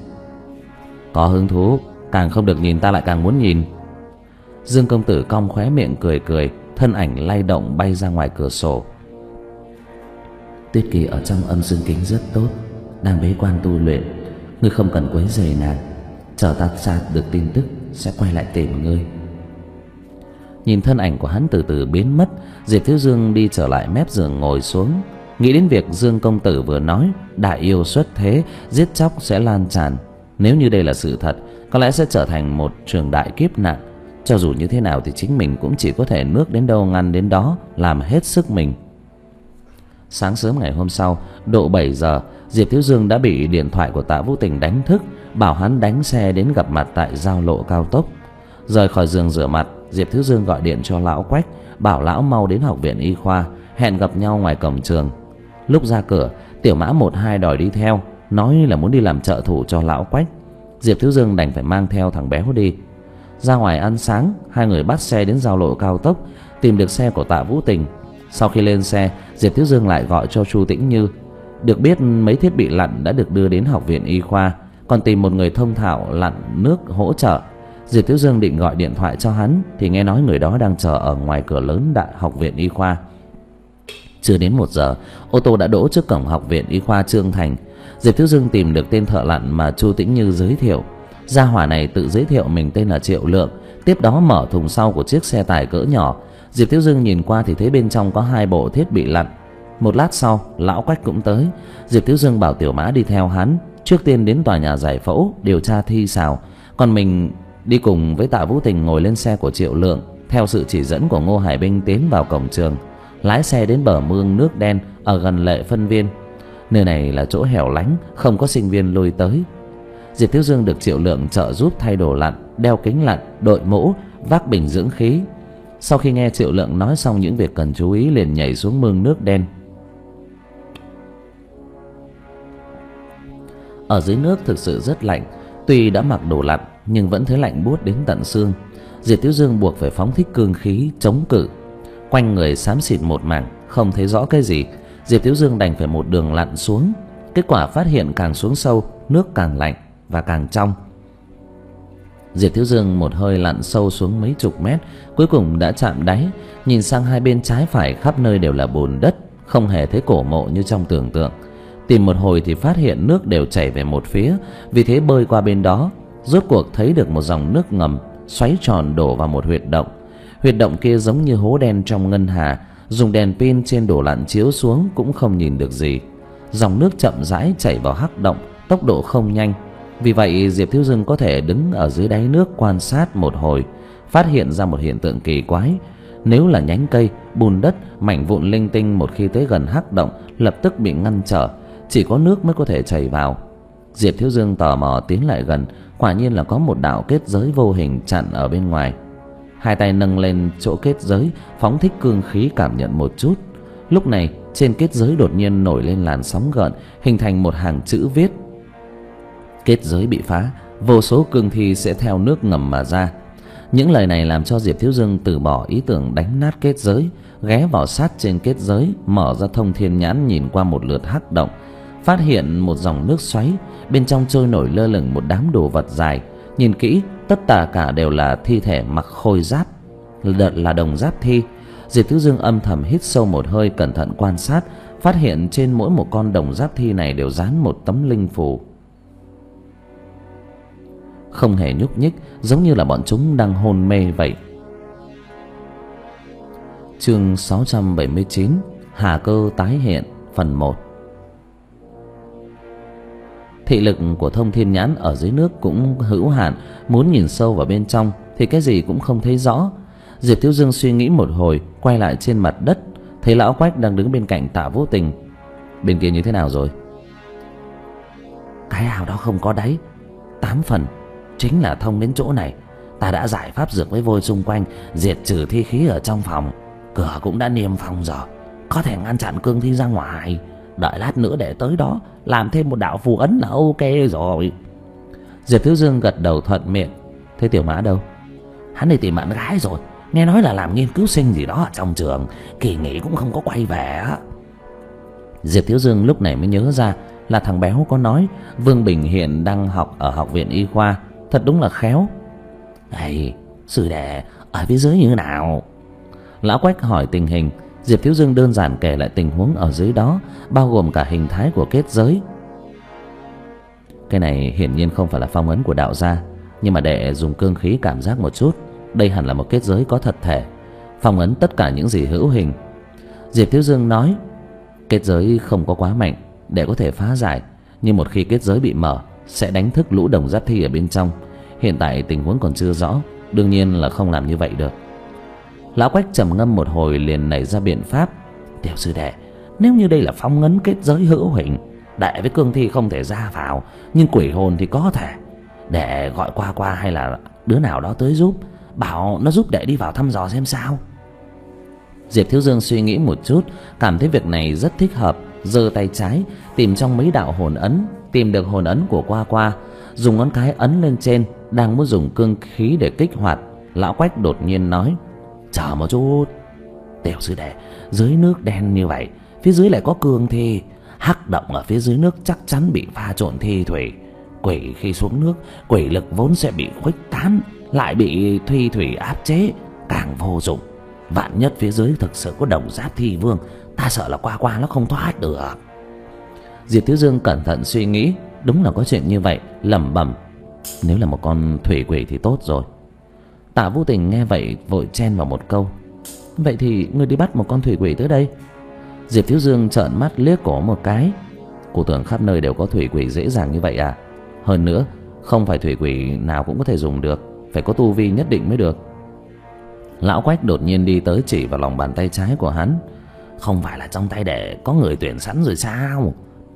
Có hứng thú, càng không được nhìn ta lại càng muốn nhìn. Dương công tử cong khóe miệng cười cười, thân ảnh lay động bay ra ngoài cửa sổ. Tuyết Kỳ ở trong âm dương kính rất tốt, đang bế quan tu luyện, ngươi không cần quấy rầy nàng. Chờ ta tra được tin tức sẽ quay lại tìm ngươi. Nhìn thân ảnh của hắn từ từ biến mất, Diệp Thiếu Dương đi trở lại mép giường ngồi xuống, nghĩ đến việc Dương công tử vừa nói đại yêu xuất thế, giết chóc sẽ lan tràn. Nếu như đây là sự thật, có lẽ sẽ trở thành một trường đại kiếp nạn. Cho dù như thế nào thì chính mình cũng chỉ có thể nước đến đâu ngăn đến đó, làm hết sức mình. Sáng sớm ngày hôm sau, độ bảy giờ, Diệp Thiếu Dương đã bị điện thoại của Tạ Vũ Tình đánh thức, bảo hắn đánh xe đến gặp mặt tại giao lộ cao tốc. Rời khỏi giường rửa mặt, Diệp Thiếu Dương gọi điện cho lão Quách, bảo lão mau đến học viện y khoa, hẹn gặp nhau ngoài cổng trường. Lúc ra cửa, Tiểu Mã một hai đòi đi theo, nói là muốn đi làm trợ thủ cho lão Quách. Diệp Thiếu Dương đành phải mang theo thằng béo đi. Ra ngoài ăn sáng, hai người bắt xe đến giao lộ cao tốc, tìm được xe của Tạ Vũ Tình. Sau khi lên xe, Diệp Thiếu Dương lại gọi cho Chu Tĩnh Như. Được biết mấy thiết bị lặn đã được đưa đến học viện y khoa, còn tìm một người thông thạo lặn nước hỗ trợ. Diệp Thiếu Dương định gọi điện thoại cho hắn thì nghe nói người đó đang chờ ở ngoài cửa lớn đại học viện y khoa. Chưa đến một giờ, ô tô đã đỗ trước cổng học viện y khoa Trương Thành. Diệp Thiếu Dương tìm được tên thợ lặn mà Chu Tĩnh Như giới thiệu. Gia hỏa này tự giới thiệu mình tên là Triệu Lượng, tiếp đó mở thùng sau của chiếc xe tải cỡ nhỏ. Diệp Thiếu Dương nhìn qua thì thấy bên trong có hai bộ thiết bị lặn. Một lát sau, lão Quách cũng tới. Diệp Thiếu Dương bảo Tiểu Mã đi theo hắn, trước tiên đến tòa nhà giải phẫu điều tra thi sào, còn mình đi cùng với Tạ Vũ Tình ngồi lên xe của Triệu Lượng, theo sự chỉ dẫn của Ngô Hải Binh tiến vào cổng trường, lái xe đến bờ mương nước đen ở gần Lệ Phân Viên. Nơi này là chỗ hẻo lánh, không có sinh viên lui tới. Diệp Thiếu Dương được Triệu Lượng trợ giúp thay đồ lặn, đeo kính lặn, đội mũ, vác bình dưỡng khí. Sau khi nghe Triệu Lượng nói xong những việc cần chú ý, liền nhảy xuống mương nước đen. Ở dưới nước thực sự rất lạnh, tuy đã mặc đồ lặn nhưng vẫn thấy lạnh buốt đến tận xương. Diệp Thiếu Dương buộc phải phóng thích cương khí chống cự. Quanh người xám xịt một mảng, không thấy rõ cái gì. Diệp Thiếu Dương đành phải một đường lặn xuống. Kết quả phát hiện càng xuống sâu, nước càng lạnh và càng trong. Diệp Thiếu Dương một hơi lặn sâu xuống mấy chục mét, cuối cùng đã chạm đáy. Nhìn sang hai bên trái phải khắp nơi đều là bùn đất, không hề thấy cổ mộ như trong tưởng tượng. Tìm một hồi thì phát hiện nước đều chảy về một phía, vì thế bơi qua bên đó, rốt cuộc thấy được một dòng nước ngầm xoáy tròn đổ vào một huyệt động. Huyệt động kia giống như hố đen trong ngân hà, dùng đèn pin trên đồ lặn chiếu xuống cũng không nhìn được gì. Dòng nước chậm rãi chảy vào hắc động, tốc độ không nhanh. Vì vậy Diệp Thiếu Dương có thể đứng ở dưới đáy nước quan sát một hồi, phát hiện ra một hiện tượng kỳ quái. Nếu là nhánh cây, bùn đất, mảnh vụn linh tinh một khi tới gần hắc động lập tức bị ngăn trở, chỉ có nước mới có thể chảy vào. Diệp Thiếu Dương tò mò tiến lại gần, quả nhiên là có một đạo kết giới vô hình chặn ở bên ngoài. Hai tay nâng lên chỗ kết giới, phóng thích cương khí cảm nhận một chút. Lúc này trên kết giới đột nhiên nổi lên làn sóng gợn, hình thành một hàng chữ viết. Kết giới bị phá, vô số cương thi sẽ theo nước ngầm mà ra. Những lời này làm cho Diệp Thiếu Dương từ bỏ ý tưởng đánh nát kết giới, ghé vào sát trên kết giới, mở ra thông thiên nhãn nhìn qua một lượt hắc động, phát hiện một dòng nước xoáy, bên trong trôi nổi lơ lửng một đám đồ vật dài. Nhìn kỹ, tất cả đều là thi thể mặc khôi giáp, đợt là đồng giáp thi. Diệp Thiếu Dương âm thầm hít sâu một hơi, cẩn thận quan sát, phát hiện trên mỗi một con đồng giáp thi này đều dán một tấm linh phù, không hề nhúc nhích, giống như là bọn chúng đang hôn mê vậy. Chương sáu trăm bảy mươi chín, Hà Cơ tái hiện, phần một. Thị lực của thông thiên nhãn ở dưới nước cũng hữu hạn, muốn nhìn sâu vào bên trong thì cái gì cũng không thấy rõ. Diệp Thiếu Dương suy nghĩ một hồi, quay lại trên mặt đất, thấy lão Quách đang đứng bên cạnh Tạ Vô Tình. Bên kia như thế nào rồi? Cái ao đó không có đáy, tám phần chính là thông đến chỗ này. Ta đã giải pháp dược với vôi xung quanh, diệt trừ thi khí ở trong phòng. Cửa cũng đã niêm phong rồi, có thể ngăn chặn cương thi ra ngoài. Đợi lát nữa để tới đó làm thêm một đạo phù ấn là ok rồi. Diệp Thiếu Dương gật đầu thuận miệng. Thế Tiểu Mã đâu? Hắn đi tìm bạn gái rồi, nghe nói là làm nghiên cứu sinh gì đó ở trong trường, kỳ nghỉ cũng không có quay về á. Diệp Thiếu Dương lúc này mới nhớ ra là thằng béo có nói Vương Bình hiện đang học ở học viện y khoa. Thật đúng là khéo. Này, sư đệ, ở phía dưới như thế nào? Lão Quách hỏi tình hình. Diệp Thiếu Dương đơn giản kể lại tình huống ở dưới đó, bao gồm cả hình thái của kết giới. Cái này hiển nhiên không phải là phong ấn của đạo gia, nhưng mà để dùng cương khí cảm giác một chút, đây hẳn là một kết giới có thật thể, phong ấn tất cả những gì hữu hình. Diệp Thiếu Dương nói, kết giới không có quá mạnh để có thể phá giải, nhưng một khi kết giới bị mở sẽ đánh thức lũ đồng giáp thi ở bên trong. Hiện tại tình huống còn chưa rõ, đương nhiên là không làm như vậy được. Lão Quách trầm ngâm một hồi liền nảy ra biện pháp. Tiểu sư đệ, nếu như đây là phong ấn kết giới hữu hình, đệ với cương thi không thể ra vào, nhưng quỷ hồn thì có thể. Đệ gọi qua qua hay là đứa nào đó tới giúp, bảo nó giúp đệ đi vào thăm dò xem sao. Diệp Thiếu Dương suy nghĩ một chút, cảm thấy việc này rất thích hợp, giơ tay trái tìm trong mấy đạo hồn ấn, tìm được hồn ấn của qua qua, dùng ngón cái ấn lên trên, đang muốn dùng cương khí để kích hoạt. Lão Quách đột nhiên nói, chờ một chút. Tiểu sư đệ, dưới nước đen như vậy, phía dưới lại có cương thi, hắc động ở phía dưới nước chắc chắn bị pha trộn thi thủy. Quỷ khi xuống nước, quỷ lực vốn sẽ bị khuếch tán, lại bị thi thủy áp chế, càng vô dụng. Vạn nhất phía dưới thực sự có đồng giáp thi vương, ta sợ là qua qua nó không thoát được. Diệp Thiếu Dương cẩn thận suy nghĩ, đúng là có chuyện như vậy, lẩm bẩm, nếu là một con thủy quỷ thì tốt rồi. Tạ Vô Tình nghe vậy vội chen vào một câu, vậy thì ngươi đi bắt một con thủy quỷ tới đây. Diệp Thiếu Dương trợn mắt liếc cổ một cái, cô tưởng khắp nơi đều có thủy quỷ dễ dàng như vậy à? Hơn nữa không phải thủy quỷ nào cũng có thể dùng được, phải có tu vi nhất định mới được. Lão Quách đột nhiên đi tới chỉ vào lòng bàn tay trái của hắn. Không phải là trong tay đệ có người tuyển sẵn rồi sao?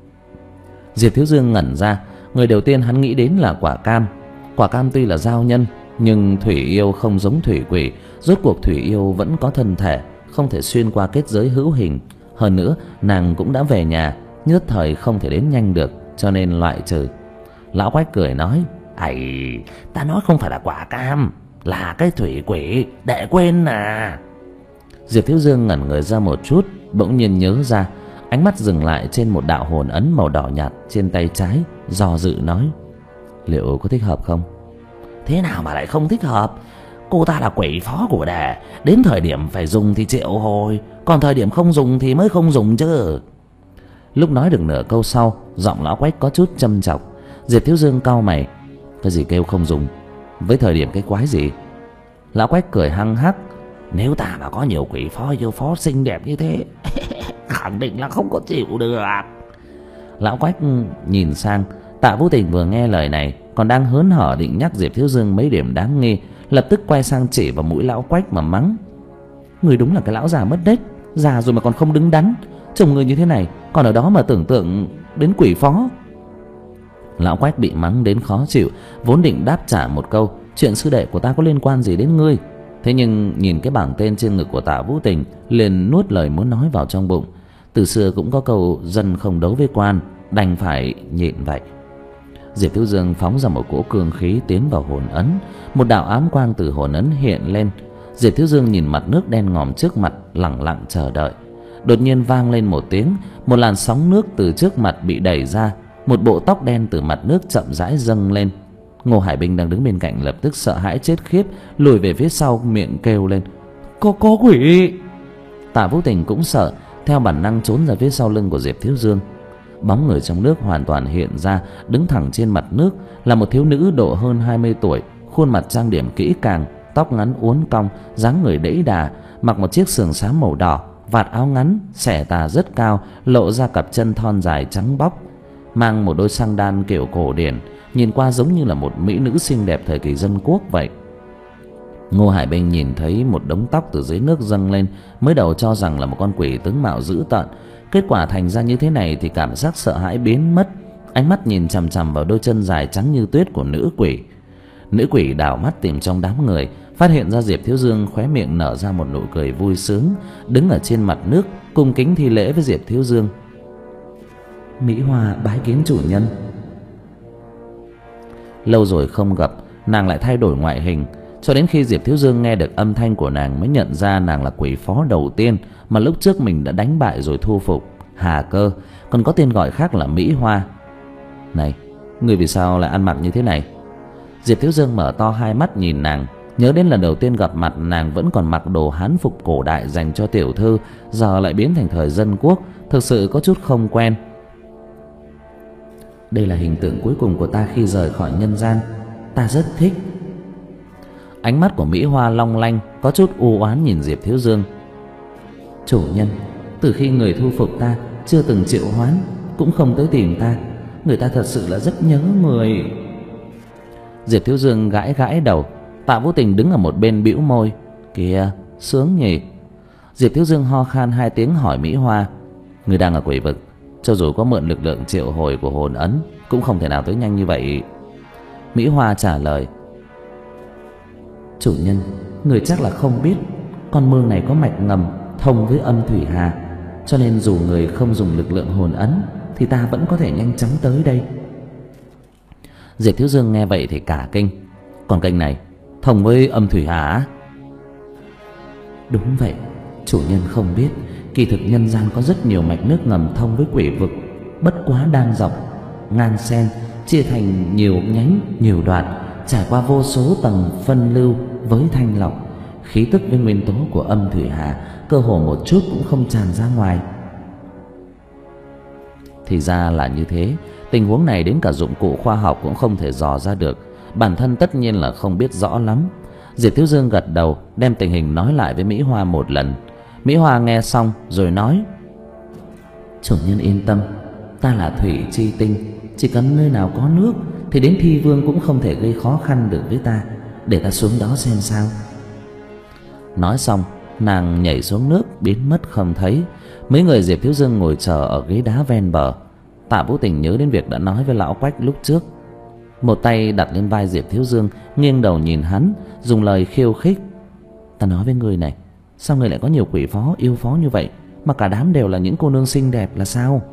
Diệp Thiếu Dương ngẩn ra. Người đầu tiên hắn nghĩ đến là Quả Cam. Quả Cam tuy là giao nhân, nhưng thủy yêu không giống thủy quỷ. Rốt cuộc thủy yêu vẫn có thân thể, không thể xuyên qua kết giới hữu hình. Hơn nữa nàng cũng đã về nhà, nhất thời không thể đến nhanh được, cho nên loại trừ. Lão Quách cười nói, ầy, ta nói không phải là Quả Cam, là cái thủy quỷ, đệ quên à. Diệp Thiếu Dương ngẩn người ra một chút, bỗng nhiên nhớ ra, ánh mắt dừng lại trên một đạo hồn ấn màu đỏ nhạt trên tay trái, do dự nói, liệu có thích hợp không? Thế nào mà lại không thích hợp? Cô ta là quỷ phó của đệ, đến thời điểm phải dùng thì triệu hồi, còn thời điểm không dùng thì mới không dùng chứ. Lúc nói được nửa câu sau, giọng Lão Quách có chút châm chọc. Diệp Thiếu Dương cau mày, cái gì kêu không dùng? Với thời điểm cái quái gì? Lão Quách cười hăng hắc, nếu ta mà có nhiều quỷ phó yêu phó xinh đẹp như thế khẳng định là không có chịu được. Lão Quách nhìn sang Tạ Vô Tình, vừa nghe lời này còn đang hớn hở định nhắc Diệp Thiếu Dương mấy điểm đáng nghi, lập tức quay sang chỉ vào mũi Lão Quách mà mắng, người đúng là cái lão già mất đếch, già rồi mà còn không đứng đắn, trông người như thế này còn ở đó mà tưởng tượng đến quỷ phó. Lão Quách bị mắng đến khó chịu, vốn định đáp trả một câu chuyện sư đệ của ta có liên quan gì đến ngươi. Thế nhưng nhìn cái bảng tên trên ngực của Tạ Vũ Tình, liền nuốt lời muốn nói vào trong bụng. Từ xưa cũng có câu dân không đấu với quan, đành phải nhịn vậy. Diệp Thiếu Dương phóng ra một cỗ cương khí tiến vào hồn ấn. Một đạo ám quang từ hồn ấn hiện lên. Diệp Thiếu Dương nhìn mặt nước đen ngòm trước mặt, lặng lặng chờ đợi. Đột nhiên vang lên một tiếng, một làn sóng nước từ trước mặt bị đẩy ra, một bộ tóc đen từ mặt nước chậm rãi dâng lên. Ngô Hải Bình đang đứng bên cạnh lập tức sợ hãi chết khiếp, lùi về phía sau, miệng kêu lên: Có có quỷ! Tạ Vũ Tình cũng sợ, theo bản năng trốn ra phía sau lưng của Diệp Thiếu Dương. Bóng người trong nước hoàn toàn hiện ra, đứng thẳng trên mặt nước là một thiếu nữ độ hơn hai mươi tuổi, khuôn mặt trang điểm kỹ càng, tóc ngắn uốn cong, dáng người đẫy đà, mặc một chiếc sườn xám màu đỏ, vạt áo ngắn xẻ tà rất cao, lộ ra cặp chân thon dài trắng bóc, mang một đôi xăng đan kiểu cổ điển, nhìn qua giống như là một mỹ nữ xinh đẹp thời kỳ dân quốc vậy. Ngô Hải Bình nhìn thấy một đống tóc từ dưới nước dâng lên, mới đầu cho rằng là một con quỷ tướng mạo dữ tợn. Kết quả thành ra như thế này thì cảm giác sợ hãi biến mất. Ánh mắt nhìn chằm chằm vào đôi chân dài trắng như tuyết của nữ quỷ. Nữ quỷ đảo mắt tìm trong đám người, phát hiện ra Diệp Thiếu Dương, khóe miệng nở ra một nụ cười vui sướng, đứng ở trên mặt nước cung kính thi lễ với Diệp Thiếu Dương. Mỹ Hoa bái kiến chủ nhân. Lâu rồi không gặp, nàng lại thay đổi ngoại hình, cho đến khi Diệp Thiếu Dương nghe được âm thanh của nàng mới nhận ra nàng là quỷ phó đầu tiên mà lúc trước mình đã đánh bại rồi thu phục, Hà Cơ, còn có tên gọi khác là Mỹ Hoa. Này, người vì sao lại ăn mặc như thế này? Diệp Thiếu Dương mở to hai mắt nhìn nàng, nhớ đến lần đầu tiên gặp mặt nàng vẫn còn mặc đồ hán phục cổ đại dành cho tiểu thư, giờ lại biến thành thời dân quốc, thực sự có chút không quen. Đây là hình tượng cuối cùng của ta khi rời khỏi nhân gian, ta rất thích. Ánh mắt của Mỹ Hoa long lanh, có chút u oán nhìn Diệp Thiếu Dương. Chủ nhân, từ khi người thu phục ta chưa từng triệu hoán, cũng không tới tìm ta, người ta thật sự là rất nhớ người. Diệp Thiếu Dương gãi gãi đầu. Tạ Vũ Tình đứng ở một bên bĩu môi. Kìa, sướng nhỉ. Diệp Thiếu Dương ho khan hai tiếng hỏi Mỹ Hoa: Người đang ở quỷ vực, cho dù có mượn lực lượng triệu hồi của hồn ấn cũng không thể nào tới nhanh như vậy. Mỹ Hoa trả lời: Chủ nhân, người chắc là không biết, con mương này có mạch ngầm thông với âm thủy hà, cho nên dù người không dùng lực lượng hồn ấn thì ta vẫn có thể nhanh chóng tới đây. Diệp Thiếu Dương nghe vậy thì cả kinh. Còn kênh này thông với âm thủy hà? Đúng vậy, chủ nhân không biết, kỳ thực nhân gian có rất nhiều mạch nước ngầm thông với quỷ vực, bất quá đan dọc, ngang xen, chia thành nhiều nhánh, nhiều đoạn, trải qua vô số tầng phân lưu với thanh lọc, khí tức với nguyên tố của âm thủy hà cơ hồ một chút cũng không tràn ra ngoài. Thì ra là như thế. Tình huống này đến cả dụng cụ khoa học cũng không thể dò ra được, bản thân tất nhiên là không biết rõ lắm. Diệp Thiếu Dương gật đầu, đem tình hình nói lại với Mỹ Hoa một lần. Mỹ Hoa nghe xong rồi nói: Chủ nhân yên tâm, ta là thủy chi tinh, chỉ cần nơi nào có nước thì đến Thi Vương cũng không thể gây khó khăn được với ta. Để ta xuống đó xem sao. Nói xong, nàng nhảy xuống nước biến mất không thấy. Mấy người Diệp Thiếu Dương ngồi chờ ở ghế đá ven bờ. Tạ Vũ Tình nhớ đến việc đã nói với lão Quách lúc trước, một tay đặt lên vai Diệp Thiếu Dương, nghiêng đầu nhìn hắn, dùng lời khiêu khích: Ta nói với ngươi này, sao ngươi lại có nhiều quỷ phó yêu phó như vậy, mà cả đám đều là những cô nương xinh đẹp là sao?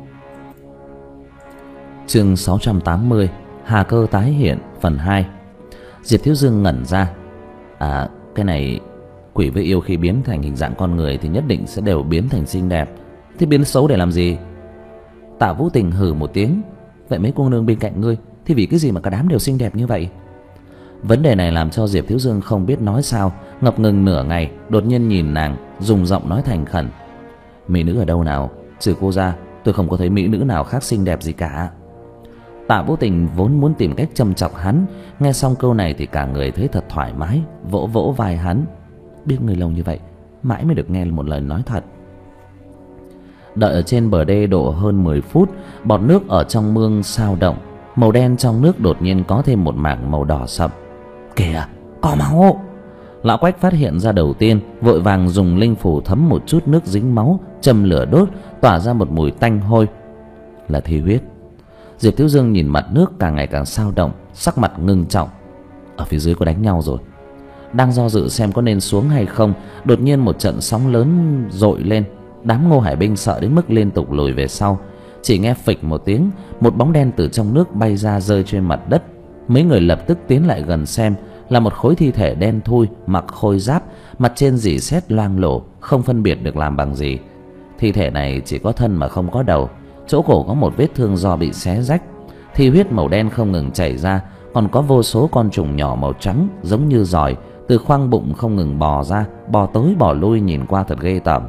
Chương sáu trăm tám mươi, Hà Cơ tái hiện phần hai. Diệp Thiếu Dương ngẩn ra. À, cái này, quỷ với yêu khi biến thành hình dạng con người thì nhất định sẽ đều biến thành xinh đẹp, thế biến xấu để làm gì? Tạ Vũ Tình hừ một tiếng: Vậy mấy cô nương bên cạnh ngươi thì vì cái gì mà cả đám đều xinh đẹp như vậy? Vấn đề này làm cho Diệp Thiếu Dương không biết nói sao, ngập ngừng nửa ngày, đột nhiên nhìn nàng, dùng giọng nói thành khẩn: Mỹ nữ ở đâu nào? Trừ cô ra, tôi không có thấy mỹ nữ nào khác xinh đẹp gì cả. Tạ Vũ Tình vốn muốn tìm cách châm chọc hắn, nghe xong câu này thì cả người thấy thật thoải mái, vỗ vỗ vai hắn: Biết người lâu như vậy, mãi mới được nghe một lời nói thật. Đợi ở trên bờ đê độ hơn mười phút, bọt nước ở trong mương sao động, màu đen trong nước đột nhiên có thêm một mảng màu đỏ sậm. Kìa, có máu! Lão Quách phát hiện ra đầu tiên, vội vàng dùng linh phủ thấm một chút nước dính máu, châm lửa đốt, tỏa ra một mùi tanh hôi. Là thi huyết. Diệp Thiếu Dương nhìn mặt nước càng ngày càng sao động, sắc mặt ngưng trọng. Ở phía dưới có đánh nhau rồi. Đang do dự xem có nên xuống hay không, đột nhiên một trận sóng lớn dội lên. Đám Ngô Hải binh sợ đến mức liên tục lùi về sau. Chỉ nghe phịch một tiếng, một bóng đen từ trong nước bay ra rơi trên mặt đất. Mấy người lập tức tiến lại gần xem, là một khối thi thể đen thui, mặc khôi giáp, mặt trên rỉ sét loang lổ, không phân biệt được làm bằng gì. Thi thể này chỉ có thân mà không có đầu, chỗ cổ có một vết thương do bị xé rách. Thi huyết màu đen không ngừng chảy ra, còn có vô số con trùng nhỏ màu trắng giống như giòi từ khoang bụng không ngừng bò ra, bò tới bò lui, nhìn qua thật ghê tởm.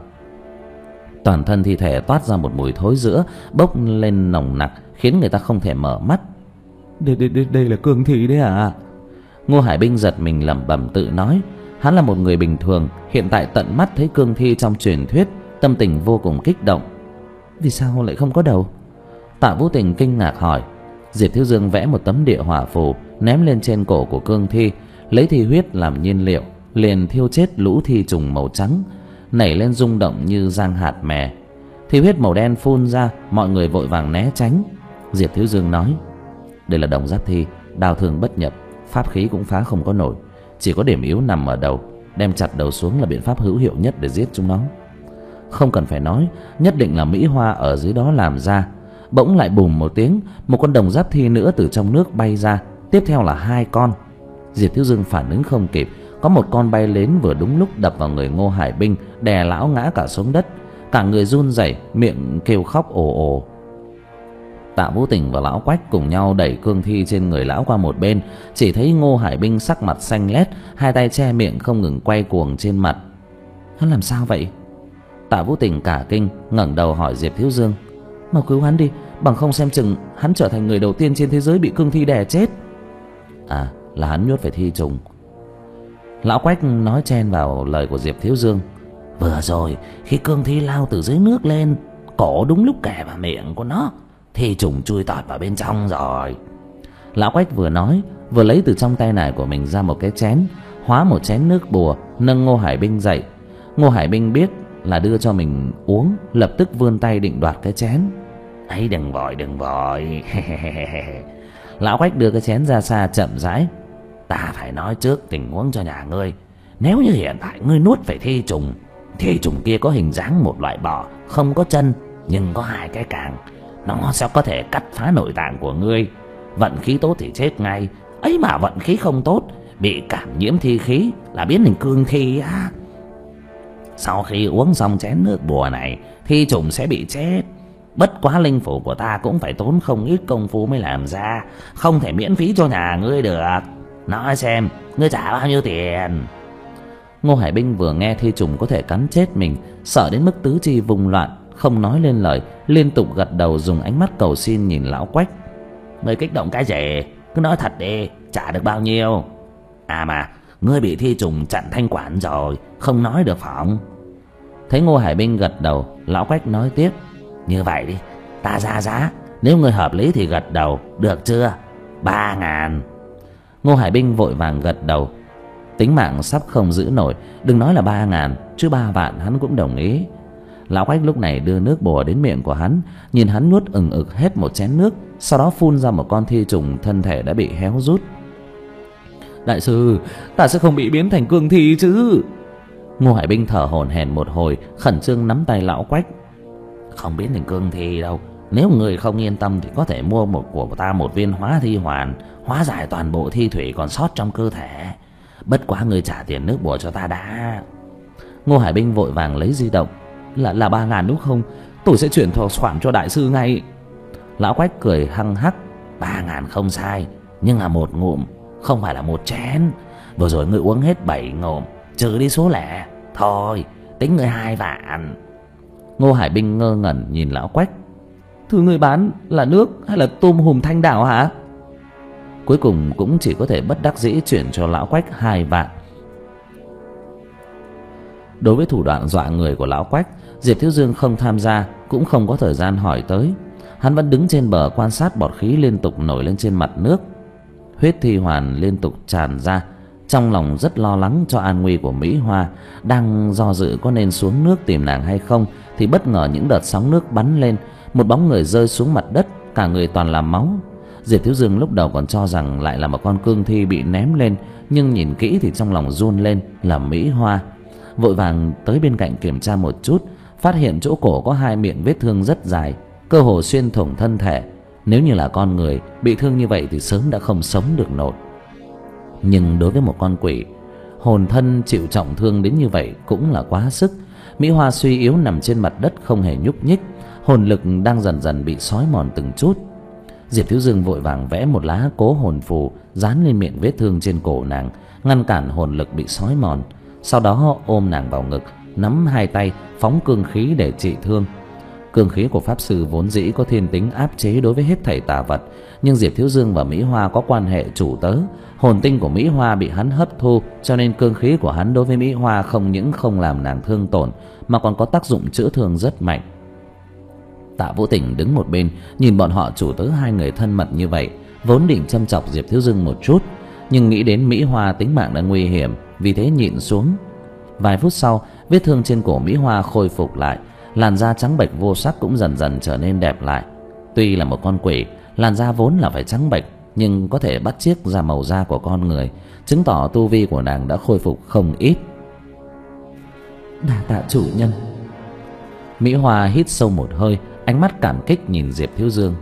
Toàn thân thi thể toát ra một mùi thối rữa, bốc lên nồng nặc, khiến người ta không thể mở mắt. Đây, đây, đây, đây là cương thi đấy à? Ngô Hải binh giật mình lẩm bẩm tự nói. Hắn là một người bình thường, hiện tại tận mắt thấy cương thi trong truyền thuyết, tâm tình vô cùng kích động. Vì sao lại không có đầu? Tạ Vũ Tình kinh ngạc hỏi. Diệp Thiếu Dương vẽ một tấm địa hỏa phù ném lên trên cổ của cương thi, lấy thi huyết làm nhiên liệu, liền thiêu chết lũ thi trùng màu trắng, nảy lên rung động như giang hạt mè. Thi huyết màu đen phun ra, mọi người vội vàng né tránh. Diệp Thiếu Dương nói, đây là đồng giáp thi, đao thương bất nhập, pháp khí cũng phá không có nổi, chỉ có điểm yếu nằm ở đầu, đem chặt đầu xuống là biện pháp hữu hiệu nhất để giết chúng nó. Không cần phải nói, nhất định là Mỹ Hoa ở dưới đó làm ra. Bỗng lại bùm một tiếng, một con đồng giáp thi nữa từ trong nước bay ra, tiếp theo là hai con. Diệp Thiếu Dương phản ứng không kịp, có một con bay đến vừa đúng lúc đập vào người Ngô Hải binh, đè lão ngã cả xuống đất, cả người run rẩy, miệng kêu khóc ồ ồ. Tạ Vũ Tình và lão Quách cùng nhau đẩy cương thi trên người lão qua một bên, chỉ thấy Ngô Hải binh sắc mặt xanh lét, hai tay che miệng không ngừng quay cuồng trên mặt. Hắn làm sao vậy? Tạ Vũ Tình cả kinh, ngẩng đầu hỏi Diệp Thiếu Dương, mau cứu hắn đi, bằng không xem chừng hắn trở thành người đầu tiên trên thế giới bị cương thi đè chết. À, là hắn nhốt phải thi trùng. Lão Quách nói chen vào lời của Diệp Thiếu Dương. Vừa rồi khi cương thi lao từ dưới nước lên, cổ đúng lúc kè vào miệng của nó, thi trùng chui tọt vào bên trong rồi. Lão Quách vừa nói vừa lấy từ trong tay nải của mình ra một cái chén, hóa một chén nước bùa, nâng Ngô Hải binh dậy. Ngô Hải binh biết là đưa cho mình uống, lập tức vươn tay định đoạt cái chén. Ấy, đừng vội đừng vội. Lão Quách đưa cái chén ra xa chậm rãi. Ta phải nói trước tình huống cho nhà ngươi. Nếu như hiện tại ngươi nuốt phải thi trùng, thi trùng kia có hình dáng một loại bò, không có chân nhưng có hai cái càng, nó sẽ có thể cắt phá nội tạng của ngươi. Vận khí tốt thì chết ngay, ấy mà vận khí không tốt, bị cảm nhiễm thi khí là biến thành cương thi á. Sau khi uống xong chén nước bùa này, thi trùng sẽ bị chết. Bất quá linh phủ của ta cũng phải tốn không ít công phu mới làm ra, không thể miễn phí cho nhà ngươi được. Nói xem, ngươi trả bao nhiêu tiền? Ngô Hải binh vừa nghe thi trùng có thể cắn chết mình, sợ đến mức tứ chi vùng loạn, không nói lên lời, liên tục gật đầu, dùng ánh mắt cầu xin nhìn lão Quách. Ngươi kích động cái gì? Cứ nói thật đi, trả được bao nhiêu? À mà, ngươi bị thi trùng chặn thanh quản rồi, không nói được phỏng. Thấy Ngô Hải binh gật đầu, lão Quách nói tiếp. Như vậy đi, ta ra giá, nếu ngươi hợp lý thì gật đầu, được chưa? Ba ngàn. Ngô Hải binh vội vàng gật đầu. Tính mạng sắp không giữ nổi, đừng nói là ba ngàn, chứ ba vạn hắn cũng đồng ý. Lão Quách lúc này đưa nước bùa đến miệng của hắn, nhìn hắn nuốt ừng ực hết một chén nước, sau đó phun ra một con thi trùng thân thể đã bị héo rút. Đại sư, ta sẽ không bị biến thành cương thi chứ? Ngô Hải binh thở hổn hển một hồi, khẩn trương nắm tay lão Quách. Không biến thành cương thi đâu, nếu người không yên tâm thì có thể mua một của ta một viên hóa thi hoàn, hóa giải toàn bộ thi thủy còn sót trong cơ thể. Bất quá người trả tiền nước bùa cho ta đã. Ngô Hải binh vội vàng lấy di động. Là là ba ngàn đúng không? Tôi sẽ chuyển khoản cho đại sư ngay. Lão Quách cười hăng hắc. Ba ngàn không sai, nhưng là một ngụm, không phải là một chén. Vừa rồi ngươi uống hết bảy ngụm, trừ đi số lẻ. Thôi, tính ngươi hai vạn. Ngô Hải binh ngơ ngẩn nhìn lão Quách. Thứ ngươi bán là nước hay là tôm hùm thanh đảo hả? Cuối cùng cũng chỉ có thể bất đắc dĩ chuyển cho lão Quách hai vạn. Đối với thủ đoạn dọa người của lão Quách, Diệp Thiếu Dương không tham gia, cũng không có thời gian hỏi tới. Hắn vẫn đứng trên bờ quan sát bọt khí liên tục nổi lên trên mặt nước. Huyết thi hoàn liên tục tràn ra. Trong lòng rất lo lắng cho an nguy của Mỹ Hoa, đang do dự có nên xuống nước tìm nàng hay không, thì bất ngờ những đợt sóng nước bắn lên, một bóng người rơi xuống mặt đất, cả người toàn là máu. Diệp Thiếu Dương lúc đầu còn cho rằng lại là một con cương thi bị ném lên, nhưng nhìn kỹ thì trong lòng run lên là Mỹ Hoa. Vội vàng tới bên cạnh kiểm tra một chút, phát hiện chỗ cổ có hai miệng vết thương rất dài, cơ hồ xuyên thủng thân thể. Nếu như là con người bị thương như vậy thì sớm đã không sống được nổi. Nhưng đối với một con quỷ, hồn thân chịu trọng thương đến như vậy cũng là quá sức. Mỹ Hoa suy yếu nằm trên mặt đất không hề nhúc nhích, hồn lực đang dần dần bị xói mòn từng chút. Diệp Thiếu Dương vội vàng vẽ một lá cố hồn phù dán lên miệng vết thương trên cổ nàng, ngăn cản hồn lực bị xói mòn. Sau đó ôm nàng vào ngực, nắm hai tay phóng cương khí để trị thương. Cương khí của pháp sư vốn dĩ có thiên tính áp chế đối với hết thảy tà vật, nhưng Diệp Thiếu Dương và Mỹ Hoa có quan hệ chủ tớ, hồn tinh của Mỹ Hoa bị hắn hấp thu, cho nên cương khí của hắn đối với Mỹ Hoa không những không làm nàng thương tổn mà còn có tác dụng chữa thương rất mạnh. Tạ Vũ Tình đứng một bên nhìn bọn họ chủ tớ hai người thân mật như vậy, vốn định châm chọc Diệp Thiếu Dương một chút, nhưng nghĩ đến Mỹ Hoa tính mạng đang nguy hiểm, vì thế nhịn xuống. Vài phút sau, vết thương trên cổ Mỹ Hoa khôi phục lại, làn da trắng bệch vô sắc cũng dần dần trở nên đẹp lại. Tuy là một con quỷ, làn da vốn là phải trắng bệch, nhưng có thể bắt chước ra màu da của con người, chứng tỏ tu vi của nàng đã khôi phục không ít. Đa tạ chủ nhân. Mỹ Hoa hít sâu một hơi, ánh mắt cảm kích nhìn Diệp Thiếu Dương.